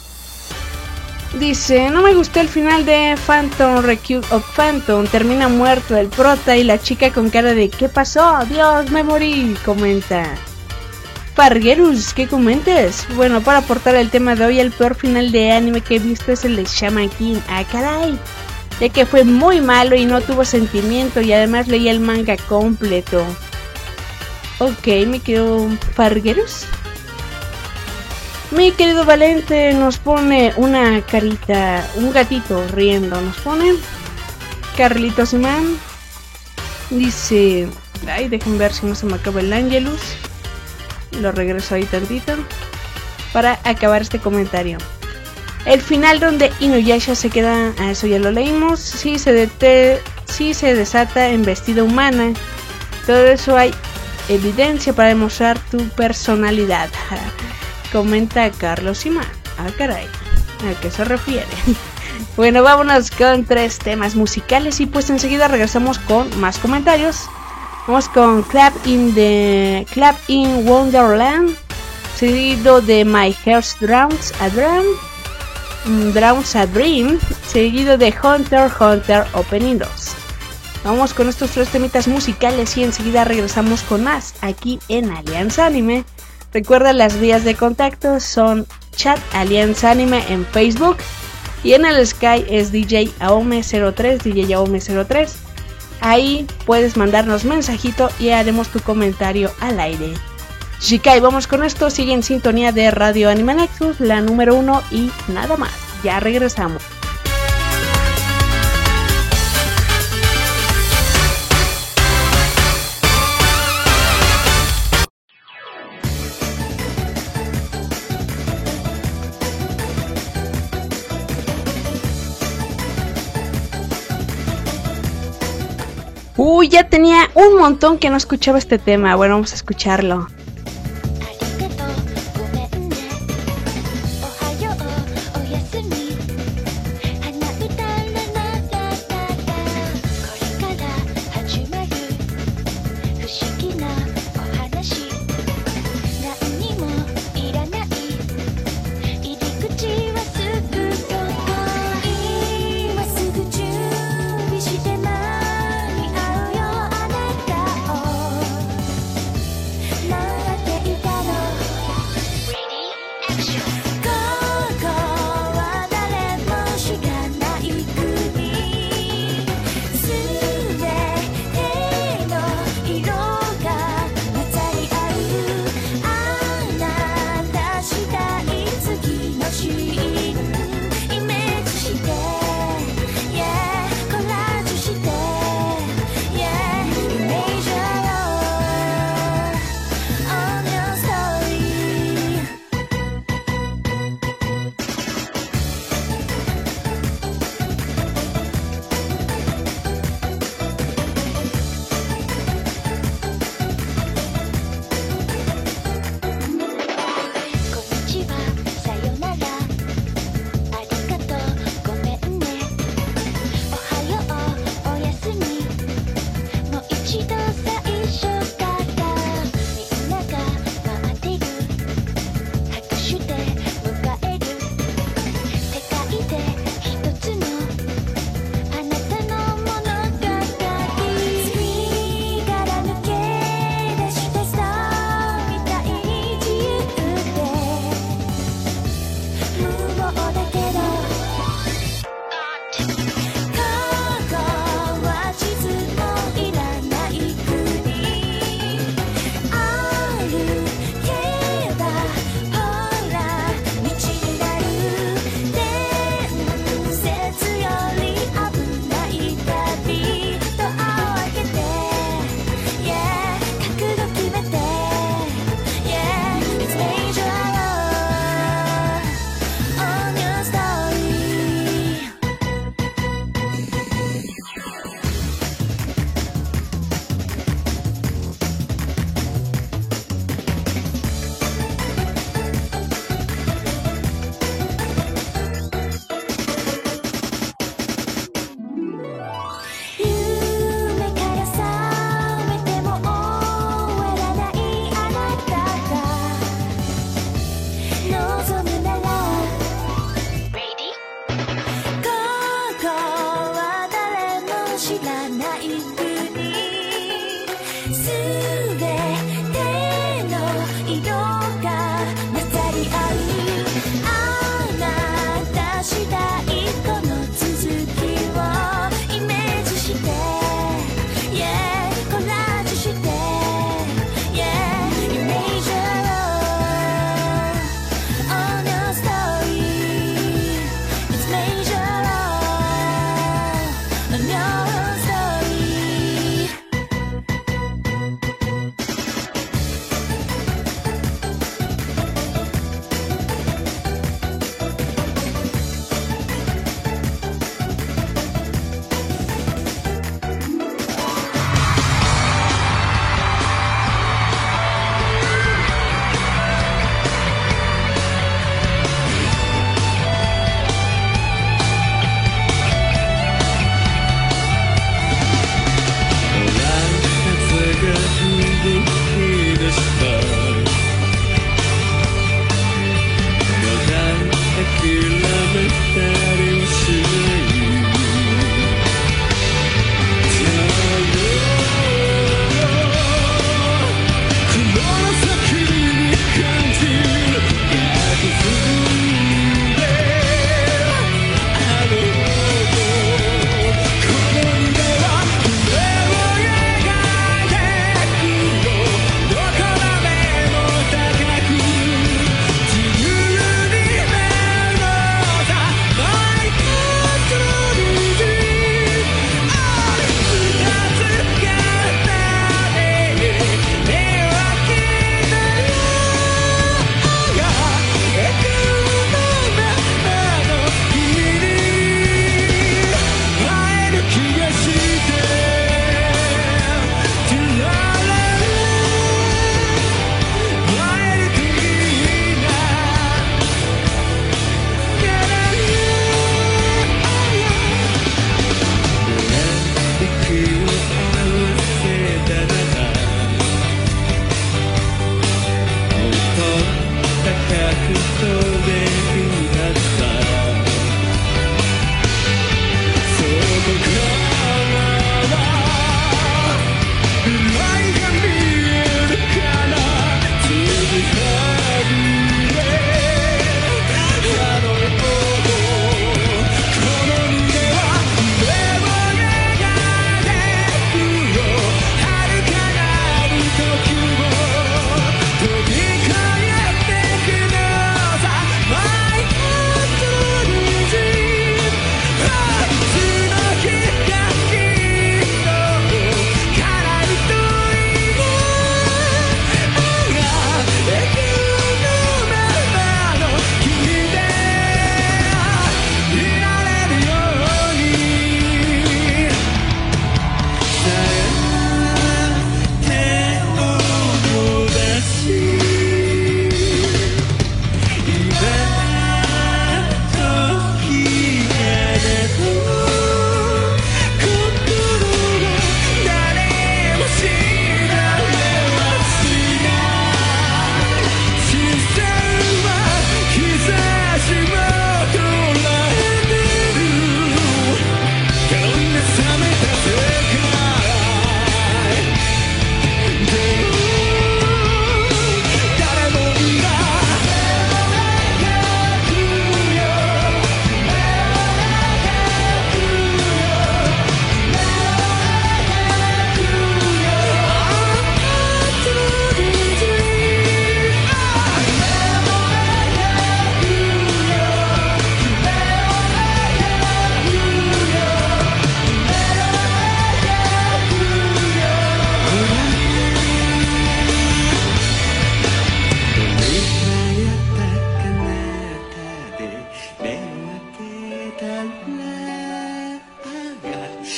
Dice, no me gustó el final de Phantom Recruit of Phantom. Termina muerto el prota y la chica con cara de ¿qué pasó? Dios, me morí, comenta. Parguerus, ¿qué comentas? Bueno, para aportar el tema de hoy, el peor final de anime que he visto es el de Shaman King. Ah, caray, ya que fue muy malo y no tuvo sentimiento, y además leí el manga completo. Ok, me quedo Parguerus. Mi querido Valente nos pone una carita, un gatito riendo, nos pone. Carlitos Imán dice, ay, dejen ver si no se me acaba el Angelus. Lo regreso ahí tantito para acabar este comentario. El final donde Inuyasha se queda, a eso ya lo leímos. Si se, dete, si se desata en vestida humana, todo eso hay evidencia para demostrar tu personalidad. Comenta Carlos Imán. Ah, caray, ¿a qué se refiere? Bueno, vámonos con tres temas musicales y pues enseguida regresamos con más comentarios. Vamos con Clap in the Clap in Wonderland, seguido de My Heart Drowns a Dream, Drowns a Dream, seguido de Hunter x Hunter Opening dos. Vamos con estos tres temitas musicales y enseguida regresamos con más aquí en Alianza Anime. Recuerda, las vías de contacto son Chat Alianza Anime en Facebook y en el Sky es D J Aome cero tres, D J Aome cero tres. Ahí puedes mandarnos mensajito y haremos tu comentario al aire. Shikai, vamos con esto, sigue en sintonía de Radio Anime Nexus, la número uno y nada más. Ya regresamos. Uy, ya tenía un montón que no escuchaba este tema. Bueno, vamos a escucharlo.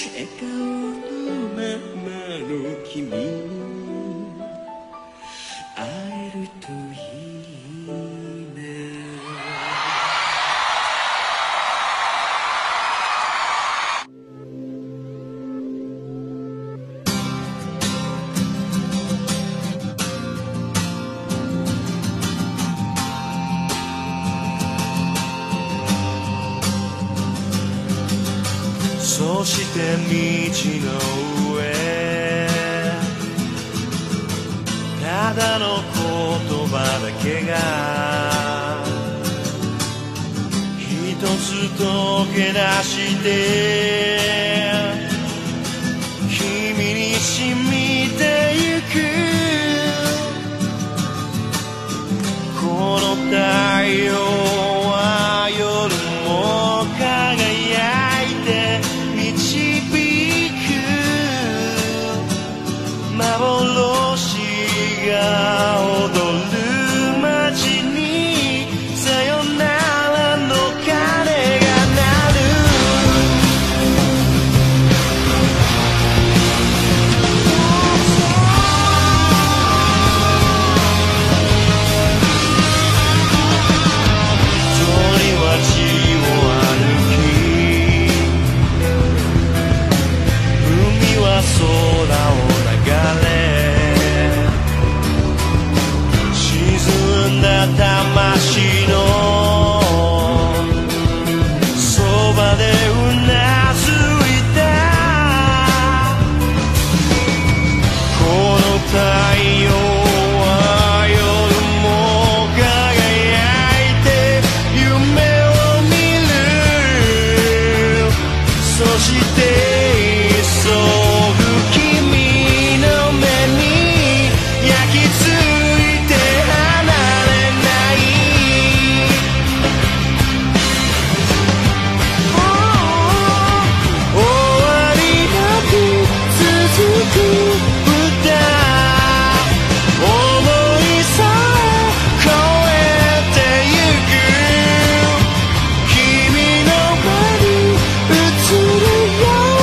笑顔のままの君に会えるといいね。そして道の上ただの言葉だけが一つ溶け出して君に染みてゆくこの太陽は夜も輝いて導く幻が踊る街にさよならの鐘が鳴る鳥は地を歩き海は空を流れ沈んだ魂のそばでうなずいたこの太陽は夜も輝いて夢を見るそして急ぐ君の目に焼き付いて離れない終わりなく続く歌想いさえ超えてゆく君の目に映るよ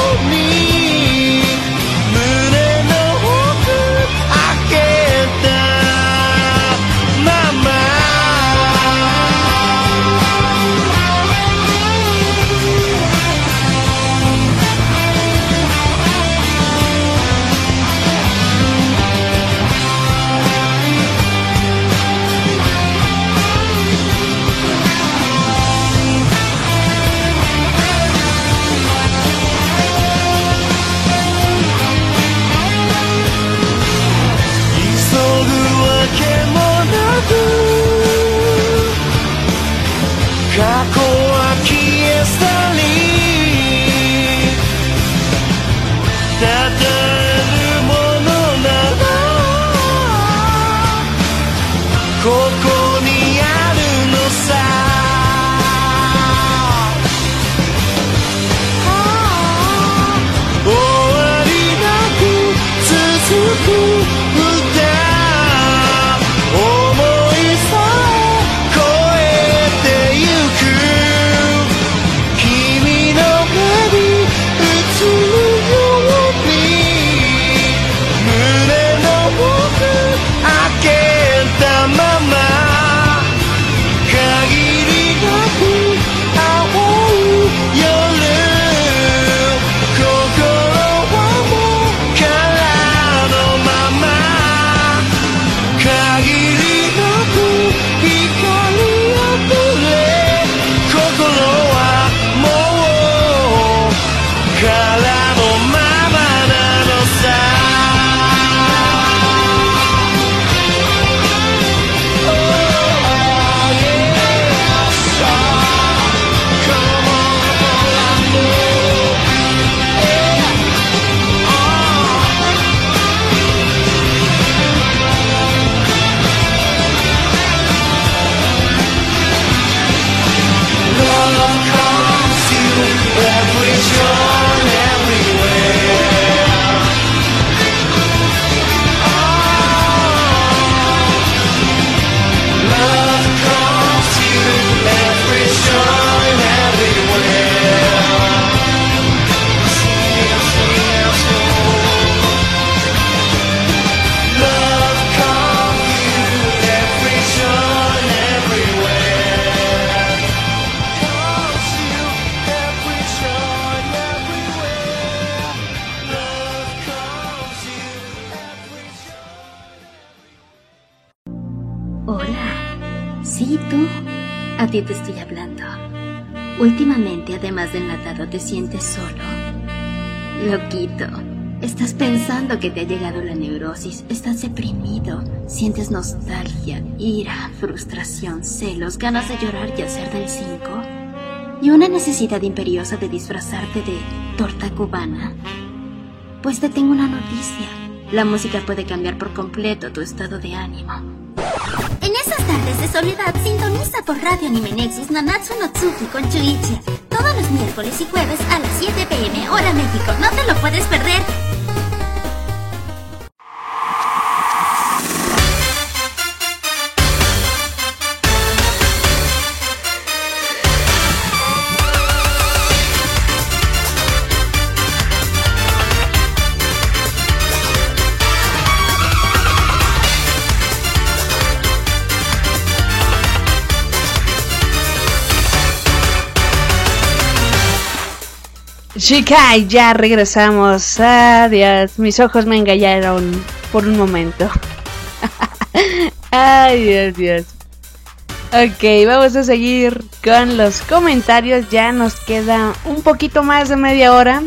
A ti te estoy hablando. Últimamente, además de enlatado, ¿te sientes solo? Loquito. Estás pensando que te ha llegado la neurosis. Estás deprimido. Sientes nostalgia, ira, frustración, celos, ganas de llorar y hacer del cinco. Y una necesidad imperiosa de disfrazarte de torta cubana. Pues te tengo una noticia. La música puede cambiar por completo tu estado de ánimo. En esas tardes de soledad, sintoniza por Radio Anime Nexus Nanatsu no Tsuki con Chuichi. Todos los miércoles y jueves a las siete pe eme hora México. No te lo puedes perder. Chica, ya regresamos. Adiós, mis ojos me engañaron por un momento. Ay, Dios, Dios. Ok, vamos a seguir con los comentarios. Ya nos queda un poquito más de media hora.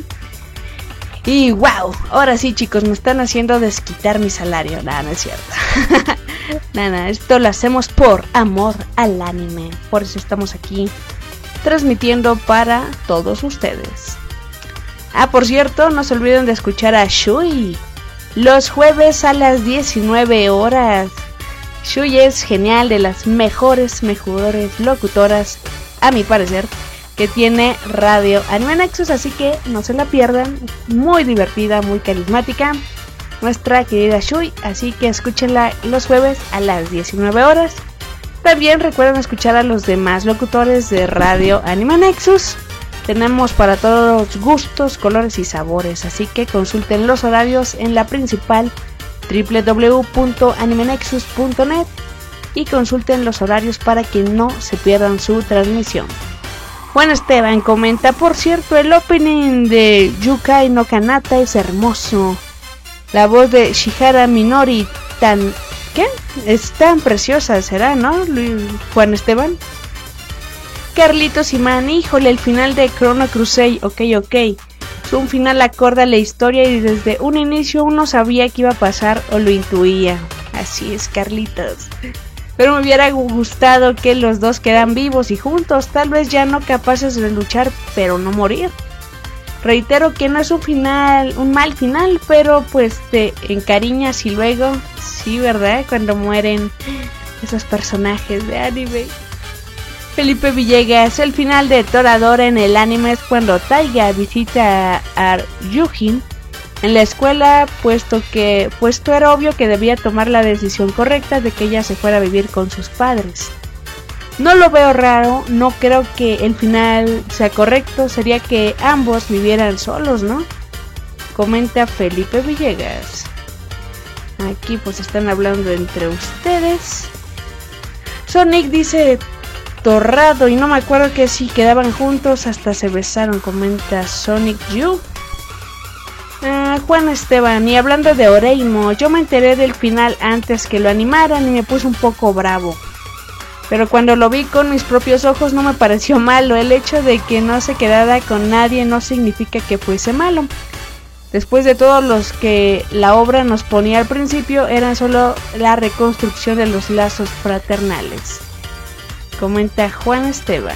Y wow, ahora sí, chicos, me están haciendo desquitar mi salario. Nada, no es cierto. Nada, esto lo hacemos por amor al anime. Por eso estamos aquí transmitiendo para todos ustedes. Ah, por cierto, no se olviden de escuchar a Shui los jueves a las diecinueve horas. Shui es genial, de las mejores, mejores locutoras, a mi parecer, que tiene Radio Anime Nexus, así que no se la pierdan. Muy divertida, muy carismática, nuestra querida Shui, así que escúchenla los jueves a las diecinueve horas. También recuerden escuchar a los demás locutores de Radio Anime Nexus. Tenemos para todos los gustos, colores y sabores, así que consulten los horarios en la principal doble u doble u doble u punto anime nexus punto net y consulten los horarios para que no se pierdan su transmisión. Juan Esteban comenta, por cierto, el opening de Yukai no Kanata es hermoso. La voz de Shihara Minori tan... ¿qué? Es tan preciosa, será, ¿no, Juan Esteban? Carlitos Imán, híjole, el final de Chrono Crusade, ok, ok. Es un final acorde a la historia y desde un inicio uno sabía que iba a pasar o lo intuía. Así es, Carlitos. Pero me hubiera gustado que los dos quedan vivos y juntos, tal vez ya no capaces de luchar, pero no morir. Reitero que no es un final, un mal final, pero pues te encariñas y luego, sí, ¿verdad? Cuando mueren esos personajes de anime. Felipe Villegas, el final de Toradora en el anime es cuando Taiga visita a Yujin en la escuela, puesto que puesto era obvio que debía tomar la decisión correcta de que ella se fuera a vivir con sus padres. No lo veo raro, no creo que el final sea correcto, sería que ambos vivieran solos, ¿no? Comenta Felipe Villegas. Aquí pues están hablando entre ustedes. Sonic dice... Torrado, y no me acuerdo que si quedaban juntos, hasta se besaron, comenta Sonic You. Ah, Juan Esteban, y hablando de Oreimo, yo me enteré del final antes que lo animaran y me puse un poco bravo. Pero cuando lo vi con mis propios ojos no me pareció malo. El hecho de que no se quedara con nadie no significa que fuese malo. Después de todos los que la obra nos ponía al principio, eran solo la reconstrucción de los lazos fraternales. Comenta Juan Esteban.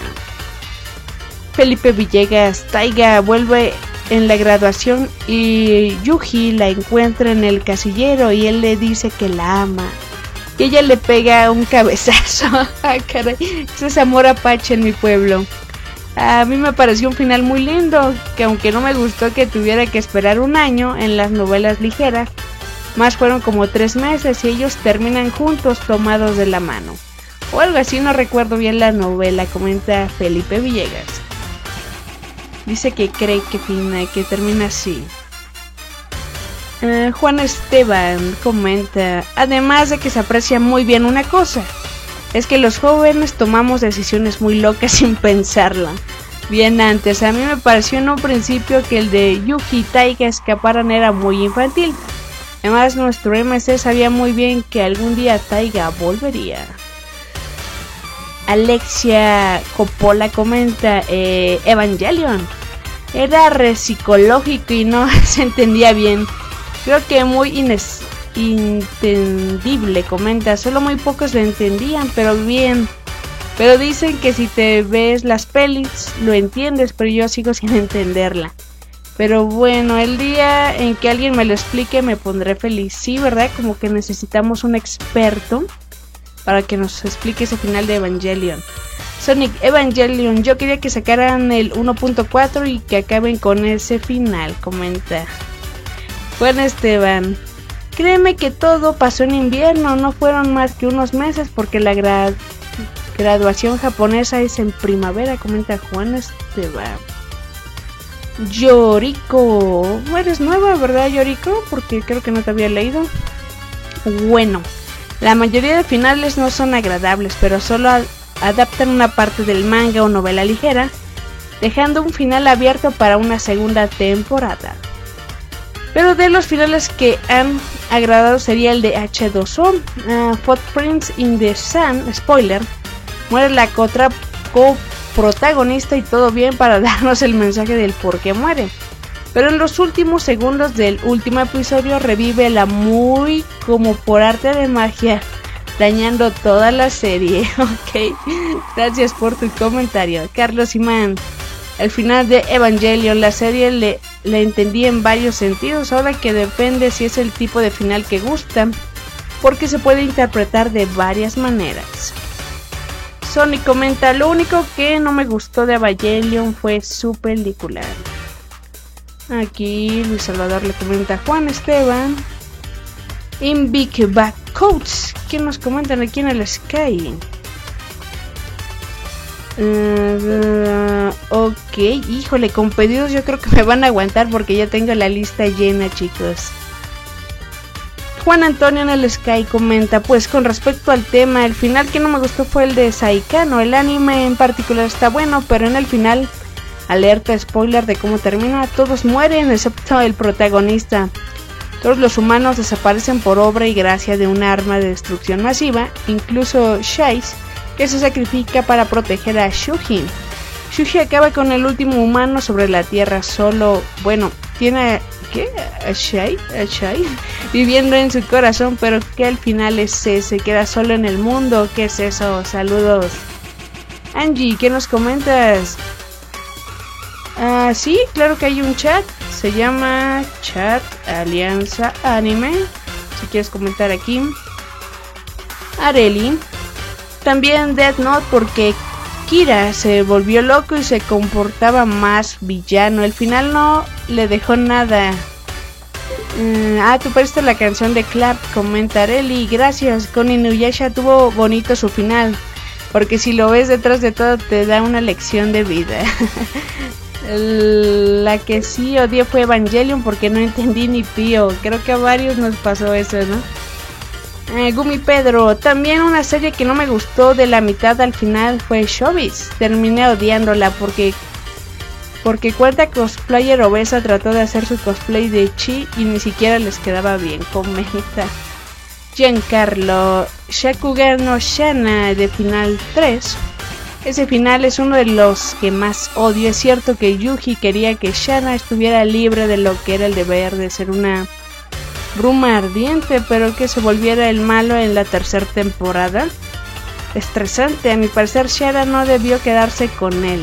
Felipe Villegas, Taiga vuelve en la graduación y Yuji la encuentra en el casillero y él le dice que la ama. Y ella le pega un cabezazo. Ah, caray, eso es amor apache en mi pueblo. A mí me pareció un final muy lindo, que aunque no me gustó que tuviera que esperar un año en las novelas ligeras, más fueron como tres meses y ellos terminan juntos tomados de la mano. O algo así, no recuerdo bien la novela, comenta Felipe Villegas. Dice que cree que, fina, que termina así. Uh, Juan Esteban comenta, además de que se aprecia muy bien una cosa, es que los jóvenes tomamos decisiones muy locas sin pensarla. Bien antes, a mí me pareció en un principio que el de Yuji y Taiga escaparan era muy infantil. Además, nuestro M C sabía muy bien que algún día Taiga volvería. Alexia Coppola comenta, eh, Evangelion era re psicológico y no se entendía bien. Creo que muy ines- entendible, comenta. Solo muy pocos lo entendían, pero bien. Pero dicen que si te ves las pelis lo entiendes, pero yo sigo sin entenderla. Pero bueno, el día en que alguien me lo explique me pondré feliz. Sí, ¿verdad? Como que necesitamos un experto para que nos explique ese final de Evangelion. Sonic Evangelion, yo quería que sacaran el uno punto cuatro y que acaben con ese final, comenta Juan Esteban. Créeme que todo pasó en invierno, no fueron más que unos meses porque la gra- graduación japonesa es en primavera, comenta Juan Esteban. Yoriko, eres nueva, ¿verdad, Yoriko? Porque creo que no te había leído. Bueno, la mayoría de finales no son agradables, pero solo a- adaptan una parte del manga o novela ligera, dejando un final abierto para una segunda temporada. Pero de los finales que han agradado sería el de H dos O, uh, Footprints in the Sun, spoiler, muere la cotra coprotagonista y todo bien para darnos el mensaje del por qué muere. Pero en los últimos segundos del último episodio revive la muy como por arte de magia, dañando toda la serie. Ok, gracias por tu comentario, Carlos Imán. El final de Evangelion, la serie le, le entendí en varios sentidos, ahora que depende si es el tipo de final que gusta, porque se puede interpretar de varias maneras. Sony comenta, lo único que no me gustó de Evangelion fue su película. Aquí Luis Salvador le comenta a Juan Esteban. In Big Back Coats, ¿qué nos comentan aquí en el Sky? Uh, ok, híjole, con pedidos yo creo que me van a aguantar porque ya tengo la lista llena, chicos. Juan Antonio en el Sky comenta, pues con respecto al tema, el final que no me gustó fue el de Saikano. El anime en particular está bueno, pero en el final, alerta spoiler de cómo termina, todos mueren excepto el protagonista. Todos los humanos desaparecen por obra y gracia de un arma de destrucción masiva, incluso Shais, que se sacrifica para proteger a Shuji. Shuji acaba con el último humano sobre la tierra, solo, bueno, tiene, ¿qué? A Shai, a Shai, viviendo en su corazón, pero que al final es ese, queda solo en el mundo. ¿Qué es eso? Saludos. Angie, ¿qué nos comentas? Ah, sí, claro que hay un chat, se llama Chat Alianza Anime, si quieres comentar aquí. Areli, también Death Note porque Kira se volvió loco y se comportaba más villano, el final no le dejó nada. Uh, ah, tú perdiste la canción de Clap, comenta Areli, gracias, con Inuyasha tuvo bonito su final, porque si lo ves detrás de todo te da una lección de vida. La que sí odié fue Evangelion porque no entendí ni pío. Creo que a varios nos pasó eso, ¿no? Eh, Gumi Pedro, también una serie que no me gustó de la mitad al final fue Showbiz. Terminé odiándola porque porque cuenta cosplayer obesa trató de hacer su cosplay de Chi y ni siquiera les quedaba bien. Comenta Giancarlo, Shakugan no Shana de final tres. Ese final es uno de los que más odio. Es cierto que Yuji quería que Shana estuviera libre de lo que era el deber de ser una bruma ardiente, pero que se volviera el malo en la tercera temporada. Estresante, a mi parecer Shana no debió quedarse con él.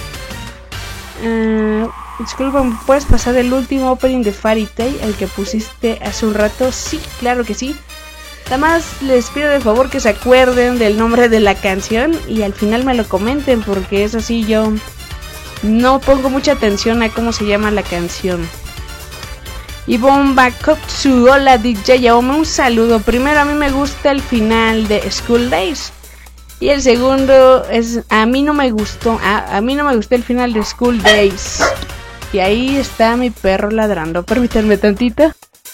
Uh, disculpa, ¿puedes pasar el último opening de Fairy Tail, el que pusiste hace un rato? Sí, claro que sí. Nada más les pido de favor que se acuerden del nombre de la canción y al final me lo comenten, porque eso sí, yo no pongo mucha atención a cómo se llama la canción. Y Bomba Kotsu, hola D J Yaome, un saludo. Primero, a mí me gusta el final de School Days. Y el segundo es, a mí no me gustó, a, a mí no me gustó el final de School Days. Y ahí está mi perro ladrando, permítanme tantito.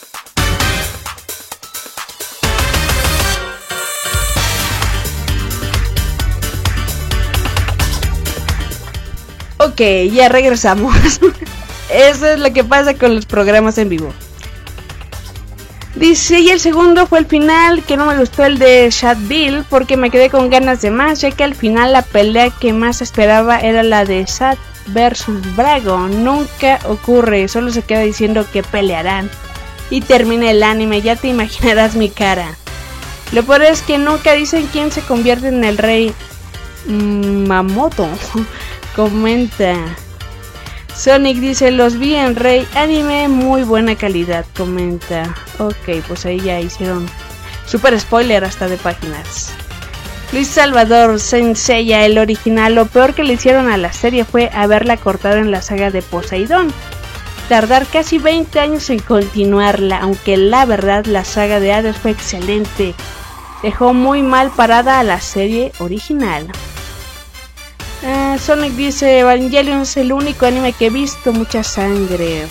Ok, ya regresamos. Eso es lo que pasa con los programas en vivo. Dice, y el segundo fue el final, que no me gustó el de Shadville, porque me quedé con ganas de más, ya que al final la pelea que más esperaba era la de Sad versus Brago. Nunca ocurre, solo se queda diciendo que pelearán. Y termina el anime, ya te imaginarás mi cara. Lo peor es que nunca dicen quién se convierte en el rey. Mamoto comenta. Sonic dice, los vi en Rey Anime, muy buena calidad, comenta. Ok, pues ahí ya hicieron super spoiler hasta de páginas. Luis Salvador, Saint Seiya, el original, lo peor que le hicieron a la serie fue haberla cortado en la saga de Poseidón. Tardar casi veinte años en continuarla, aunque la verdad la saga de Hades fue excelente. Dejó muy mal parada a la serie original. Uh, Sonic dice, Evangelion es el único anime que he visto, mucha sangre.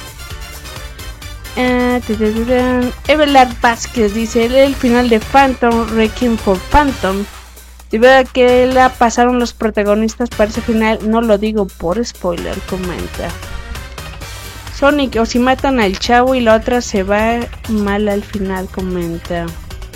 Uh, Everard Vázquez dice, el final de Phantom, Requiem for Phantom. Debido a que la pasaron los protagonistas para ese final, no lo digo por spoiler, comenta. Sonic, o si matan al chavo y la otra se va mal al final, comenta.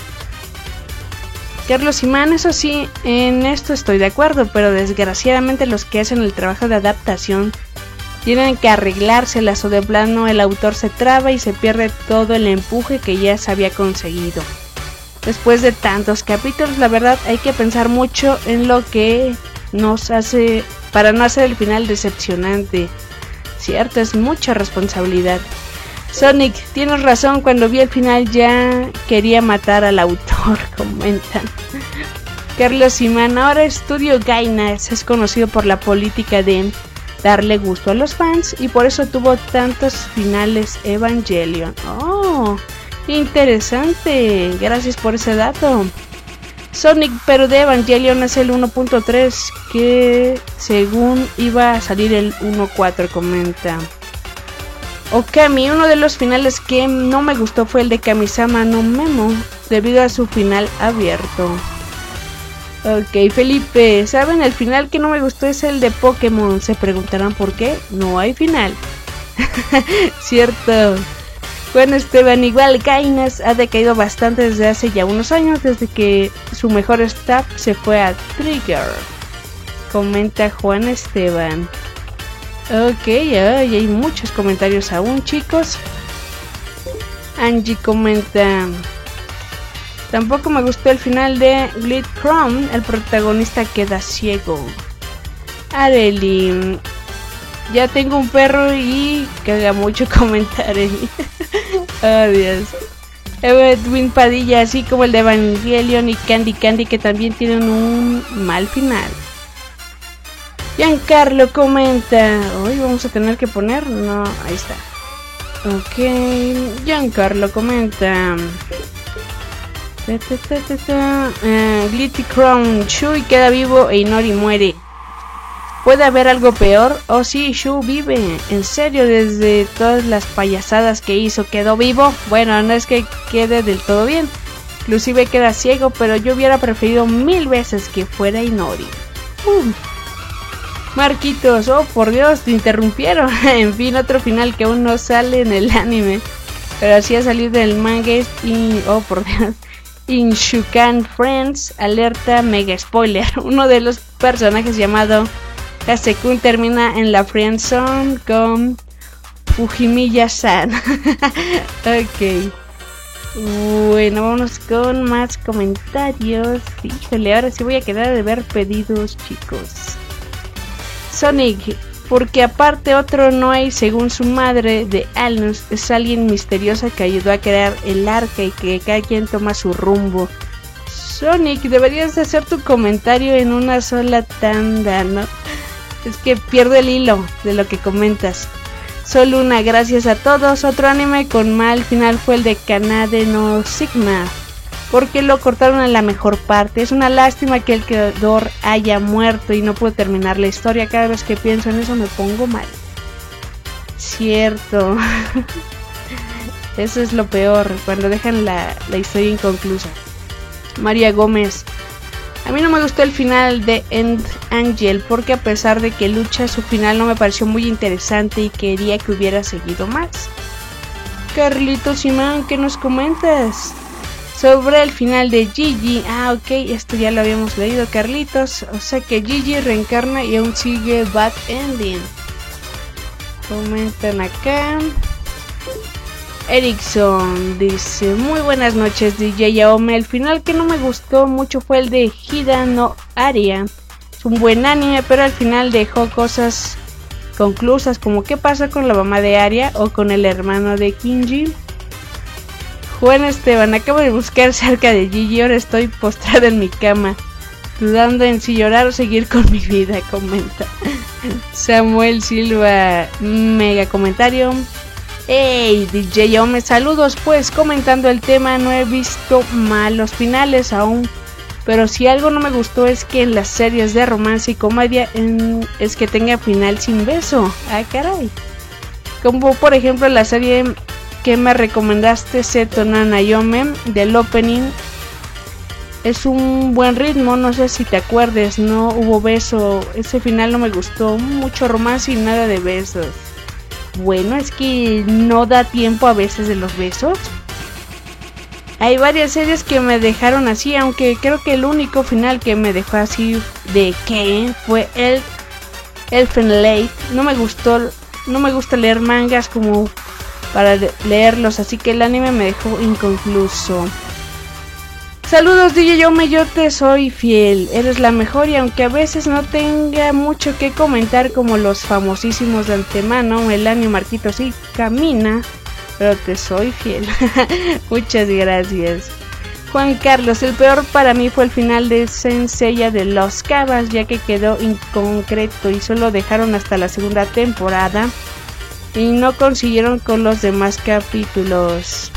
Carlos Imán, eso sí, en esto estoy de acuerdo, pero desgraciadamente los que hacen el trabajo de adaptación tienen que arreglárselas o de plano el autor se traba y se pierde todo el empuje que ya se había conseguido. Después de tantos capítulos, la verdad hay que pensar mucho en lo que nos hace para no hacer el final decepcionante. Cierto, es mucha responsabilidad. Sonic, tienes razón, cuando vi el final ya quería matar al autor, comentan. Carlos Simán, ahora Estudio Gainax es conocido por la política de darle gusto a los fans y por eso tuvo tantos finales Evangelion. Oh, interesante, gracias por ese dato. Sonic, pero de Evangelion es el uno punto tres, que según iba a salir el uno punto cuatro, comenta. Okami, uno de los finales que no me gustó fue el de Kamisama no Memo, debido a su final abierto. Ok, Felipe, ¿saben? El final que no me gustó es el de Pokémon. Se preguntarán por qué. No hay final. Cierto. Juan Esteban, igual Gainax ha decaído bastante desde hace ya unos años, desde que su mejor staff se fue a Trigger. Comenta Juan Esteban. Ok, ay, hay muchos comentarios aún, chicos. Angie comenta, tampoco me gustó el final de Glitch Chrome, el protagonista queda ciego. Arely, ya tengo un perro y caga mucho comentar. Oh Dios. Edwin Padilla, así como el de Evangelion y Candy Candy, que también tienen un mal final. Giancarlo comenta, hoy vamos a tener que poner, no, ahí está. Ok, Giancarlo comenta. Ta, ta, ta, ta, ta. Uh, Glitty Crown, Shui queda vivo e Inori muere. ¿Puede haber algo peor? Oh sí, Shu vive. En serio, desde todas las payasadas que hizo, ¿quedó vivo? Bueno, no es que quede del todo bien. Inclusive queda ciego, pero yo hubiera preferido mil veces que fuera Inori. Uh. Marquitos, oh por Dios, te interrumpieron. En fin, otro final que aún no sale en el anime, pero así ha salido del manga y, oh por Dios, Inshukan Friends, alerta mega spoiler. Uno de los personajes llamado Hasekun termina en la friendzone con Fujimiya-san. Ok. Bueno, vamos con más comentarios. Híjole, ahora sí voy a quedar de ver pedidos, chicos. Sonic, porque aparte otro no hay, según su madre de Alnus, es alguien misteriosa que ayudó a crear el arca y que cada quien toma su rumbo. Sonic, deberías de hacer tu comentario en una sola tanda, ¿no? Es que pierdo el hilo de lo que comentas. Solo una, gracias a todos. Otro anime con mal final fue el de Kanade no Sigma, porque lo cortaron en la mejor parte. Es una lástima que el creador haya muerto y no puedo terminar la historia. Cada vez que pienso en eso me pongo mal. Cierto. Eso es lo peor, cuando dejan la, la historia inconclusa. María Gómez, a mí no me gustó el final de End Angel, porque a pesar de que lucha, su final no me pareció muy interesante y quería que hubiera seguido más. Carlitos Simán, ¿qué nos comentas? Sobre el final de Gigi. Ah, ok, esto ya lo habíamos leído, Carlitos. O sea que Gigi reencarna y aún sigue Bad Ending. Comentan acá. Erickson dice: muy buenas noches, D J Yaome. El final que no me gustó mucho fue el de Hida no Aria. Es un buen anime, pero al final dejó cosas conclusas, como qué pasa con la mamá de Aria o con el hermano de Kinji. Juan Esteban: acabo de buscar cerca de Gigi, ahora estoy postrada en mi cama, dudando en si llorar o seguir con mi vida, comenta. Samuel Silva, mega comentario. Hey, D J Yaome, saludos, pues comentando el tema, no he visto malos finales aún, pero si algo no me gustó es que en las series de romance y comedia en, es que tenga final sin beso. Ah, caray. Como por ejemplo la serie que me recomendaste, Seto no Nayome, del opening. Es un buen ritmo, no sé si te acuerdes, no hubo beso, ese final no me gustó, mucho romance y nada de besos. Bueno, es que no da tiempo a veces de los besos. Hay varias series que me dejaron así, aunque creo que el único final que me dejó así de que fue el Elfen Lied. No me gustó, no me gusta leer mangas como para leerlos, así que el anime me dejó inconcluso. Saludos D J Yaome, yo te soy fiel, eres la mejor, y aunque a veces no tenga mucho que comentar como los famosísimos de antemano, el año Marquito sí camina, pero te soy fiel. Muchas gracias. Juan Carlos: el peor para mí fue el final de Saint Seiya de los Cabas, ya que quedó inconcreto y solo dejaron hasta la segunda temporada y no consiguieron con los demás capítulos.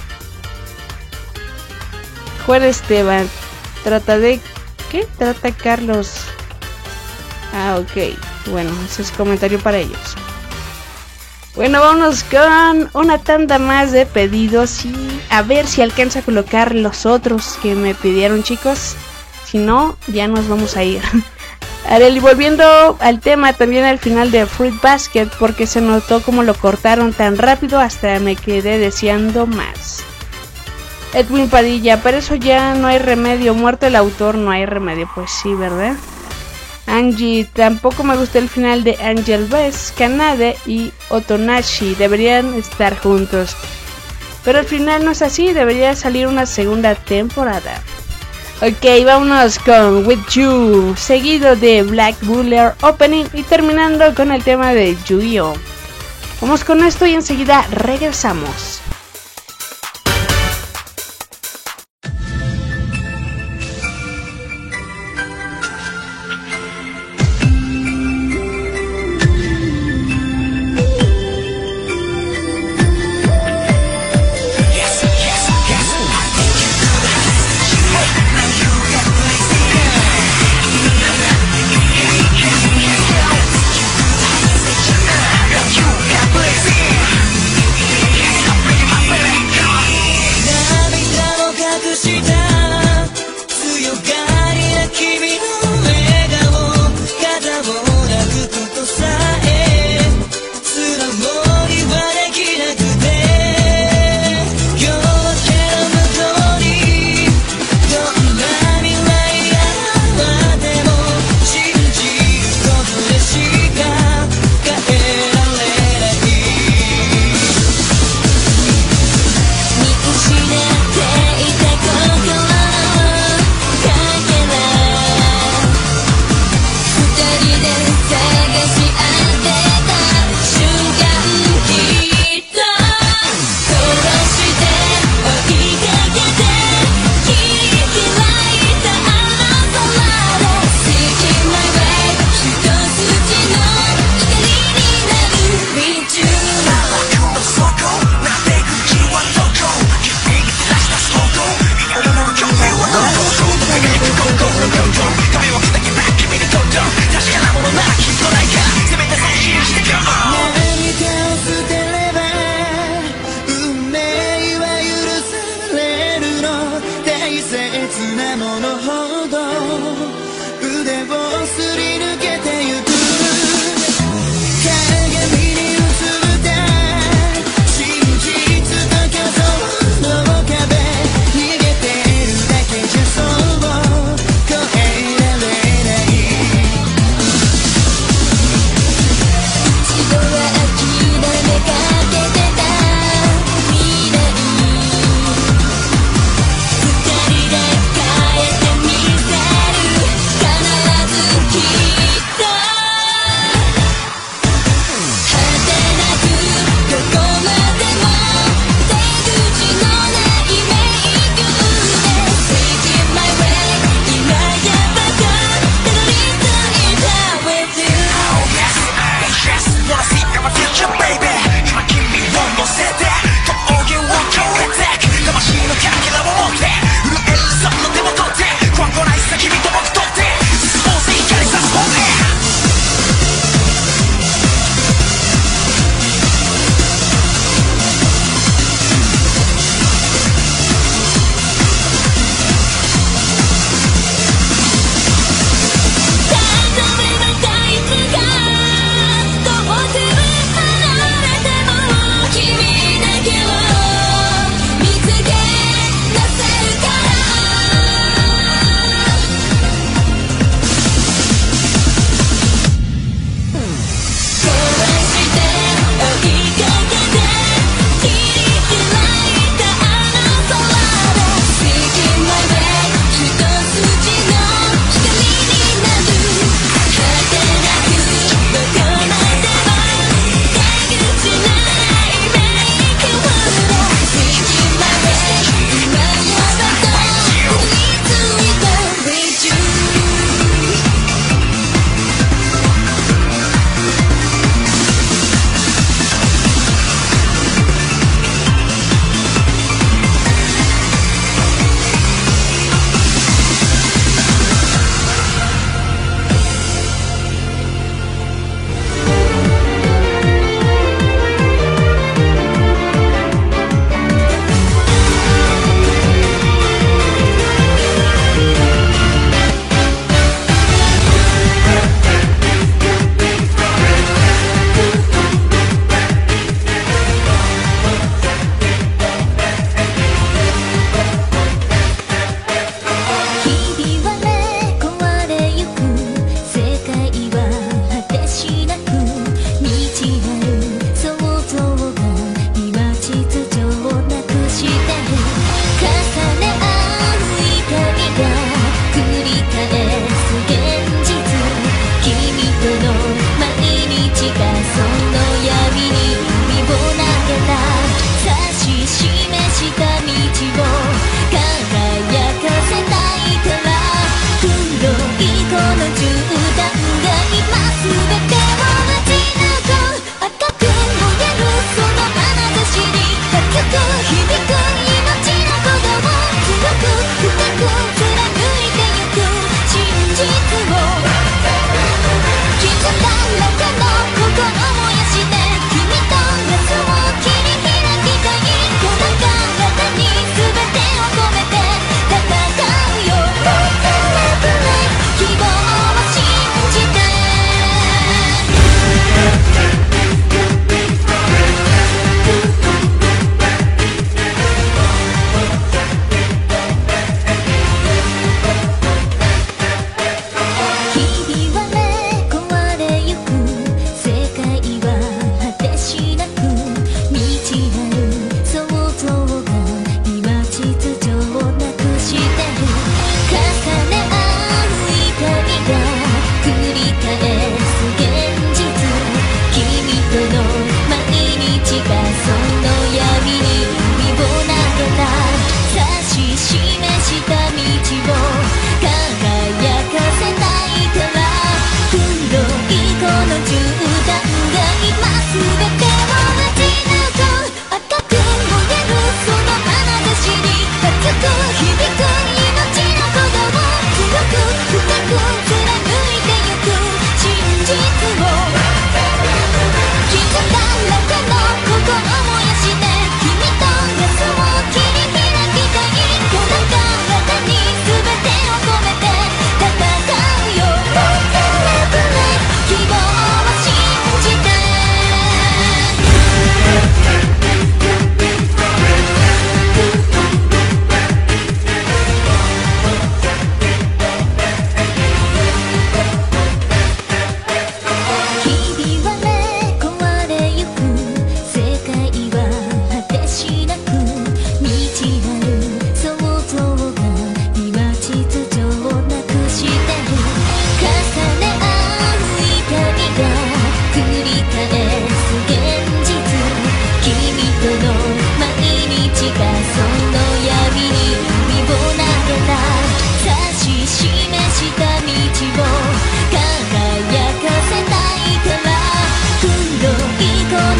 Juan Esteban: trata de... ¿qué? Trata Carlos. Ah, ok. Bueno, ese es comentario para ellos. Bueno, vámonos con una tanda más de pedidos y a ver si alcanza a colocar los otros que me pidieron, chicos. Si no, ya nos vamos a ir. Areli, volviendo al tema, también al final de Fruit Basket, porque se notó como lo cortaron tan rápido, hasta me quedé deseando más. Edwin Padilla: para eso ya no hay remedio, muerto el autor, no hay remedio. Pues sí, ¿verdad? Angie: tampoco me gustó el final de Angel Best, Kanade y Otonashi, deberían estar juntos. Pero al final no es así, debería salir una segunda temporada. Ok, vámonos con With You, seguido de Black Buller Opening y terminando con el tema de Yu-Gi-Oh! Vamos con esto y enseguida regresamos. You got blazing.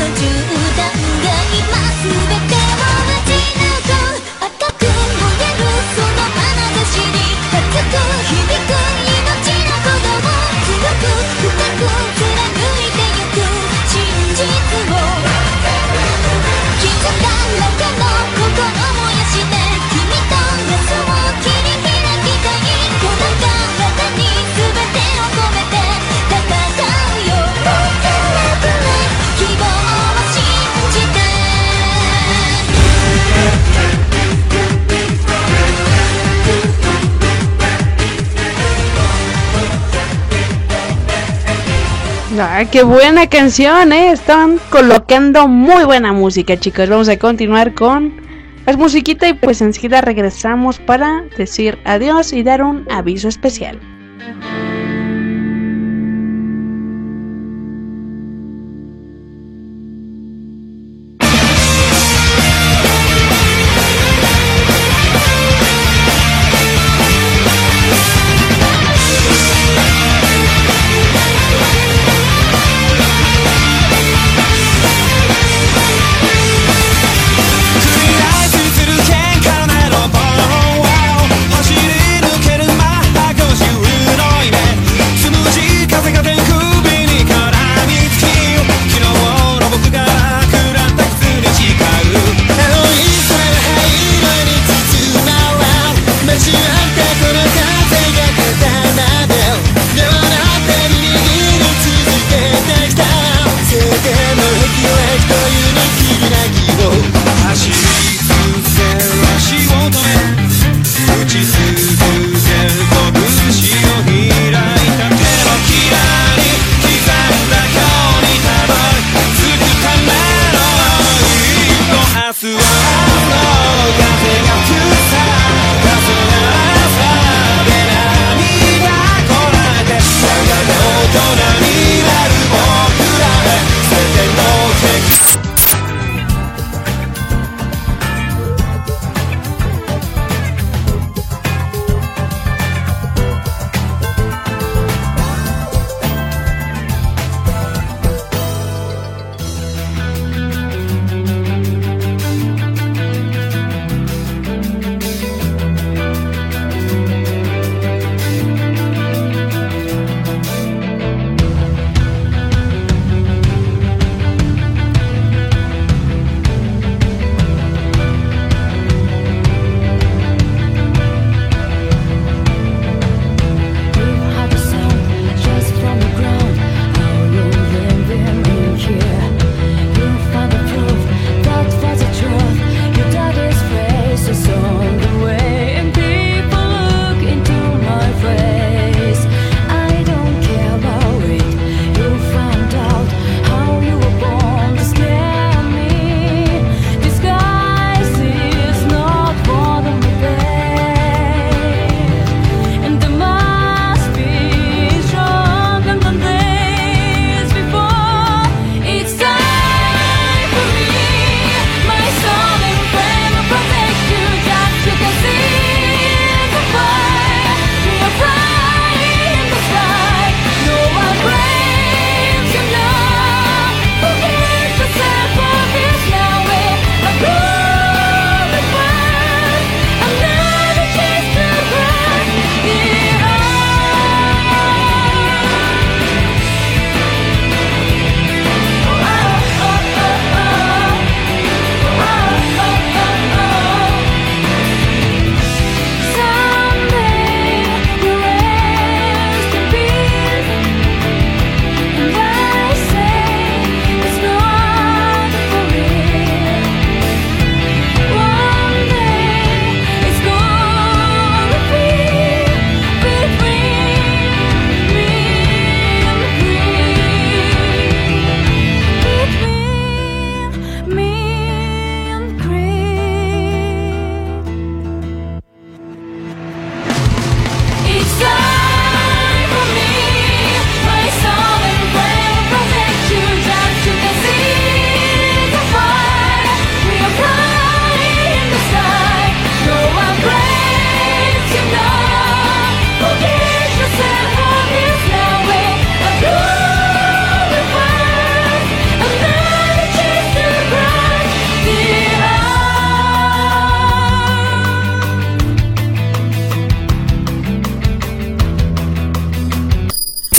Ah, qué buena canción, ¿eh? Están colocando muy buena música, chicos. Vamos a continuar con las musiquitas y pues enseguida regresamos para decir adiós y dar un aviso especial. Wow, 走り抜けるマッハごじゅうの夢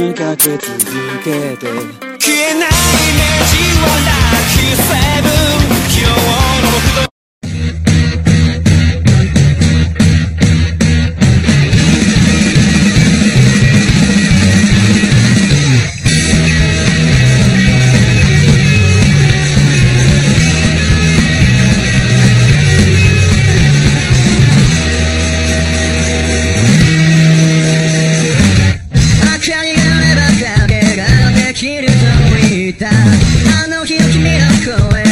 にかけ続けて消えないイメージはラッキーセブン今日の僕とあの日の君の声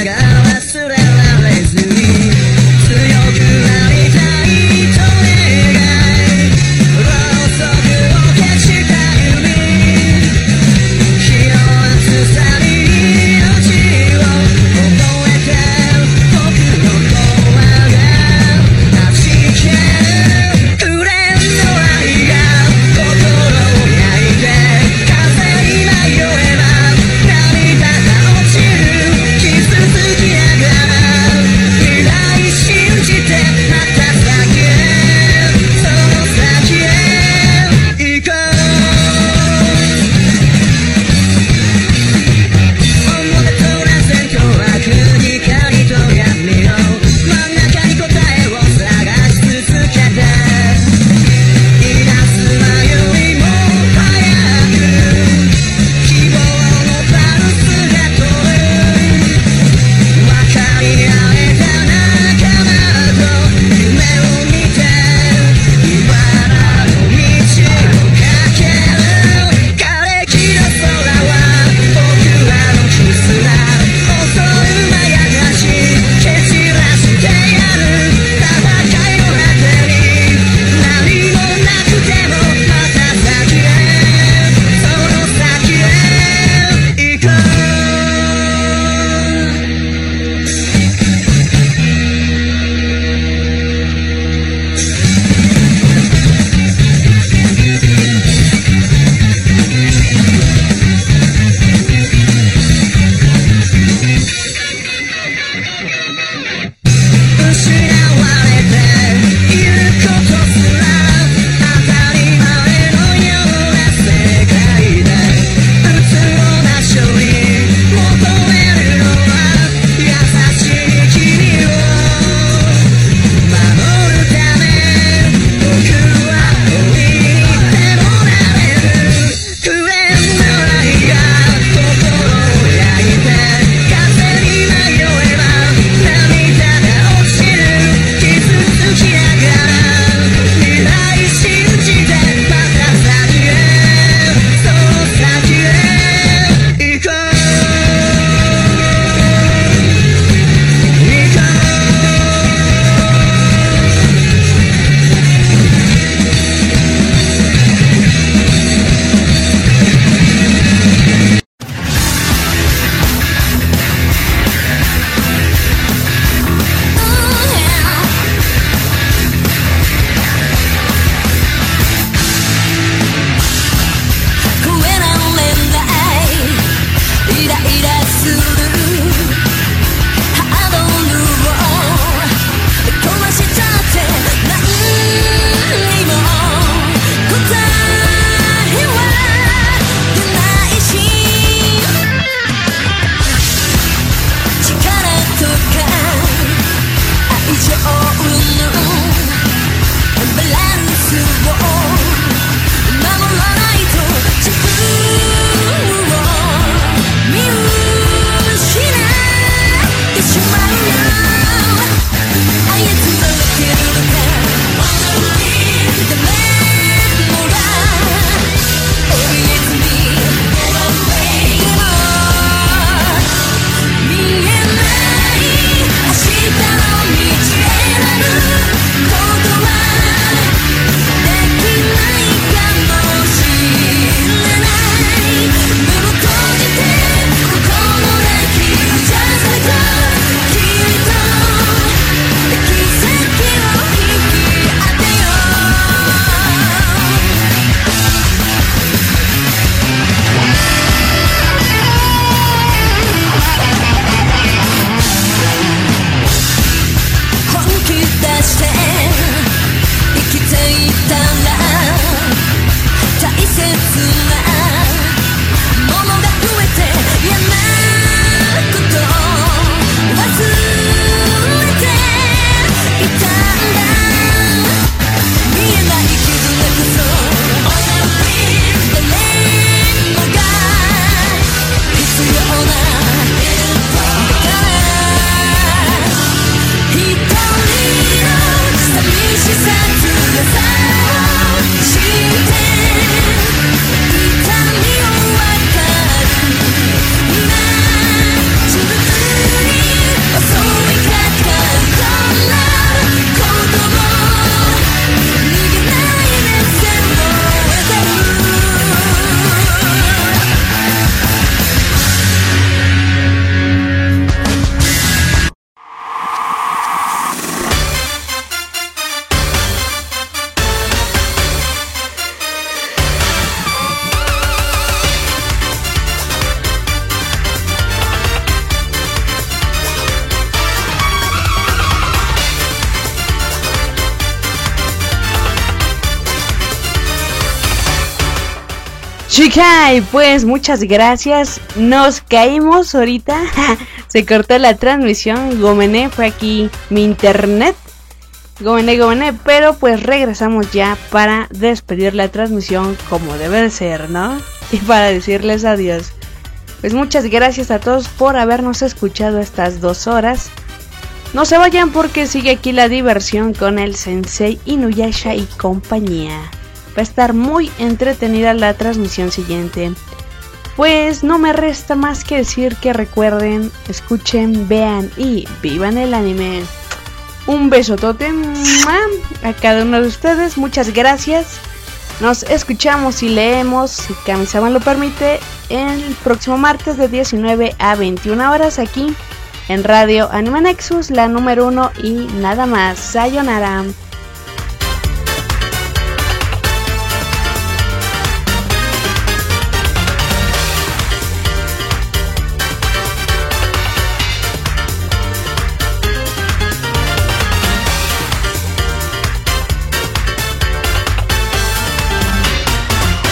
Shikai, pues muchas gracias. Nos caímos ahorita. Se cortó la transmisión. Gomené, fue aquí mi internet. Gomené, gomené. Pero pues regresamos ya para despedir la transmisión como debe de ser, ¿no? Y para decirles adiós. Pues muchas gracias a todos por habernos escuchado estas dos horas. No se vayan porque sigue aquí la diversión con el Sensei Inuyasha y compañía. Va a estar muy entretenida la transmisión siguiente. Pues no me resta más que decir que recuerden, escuchen, vean y vivan el anime. Un besotote a cada uno de ustedes. Muchas gracias. Nos escuchamos y leemos, si Kami-sama lo permite, el próximo martes de diecinueve a veintiuna horas aquí en Radio Anime Nexus, la número uno y nada más. Sayonara.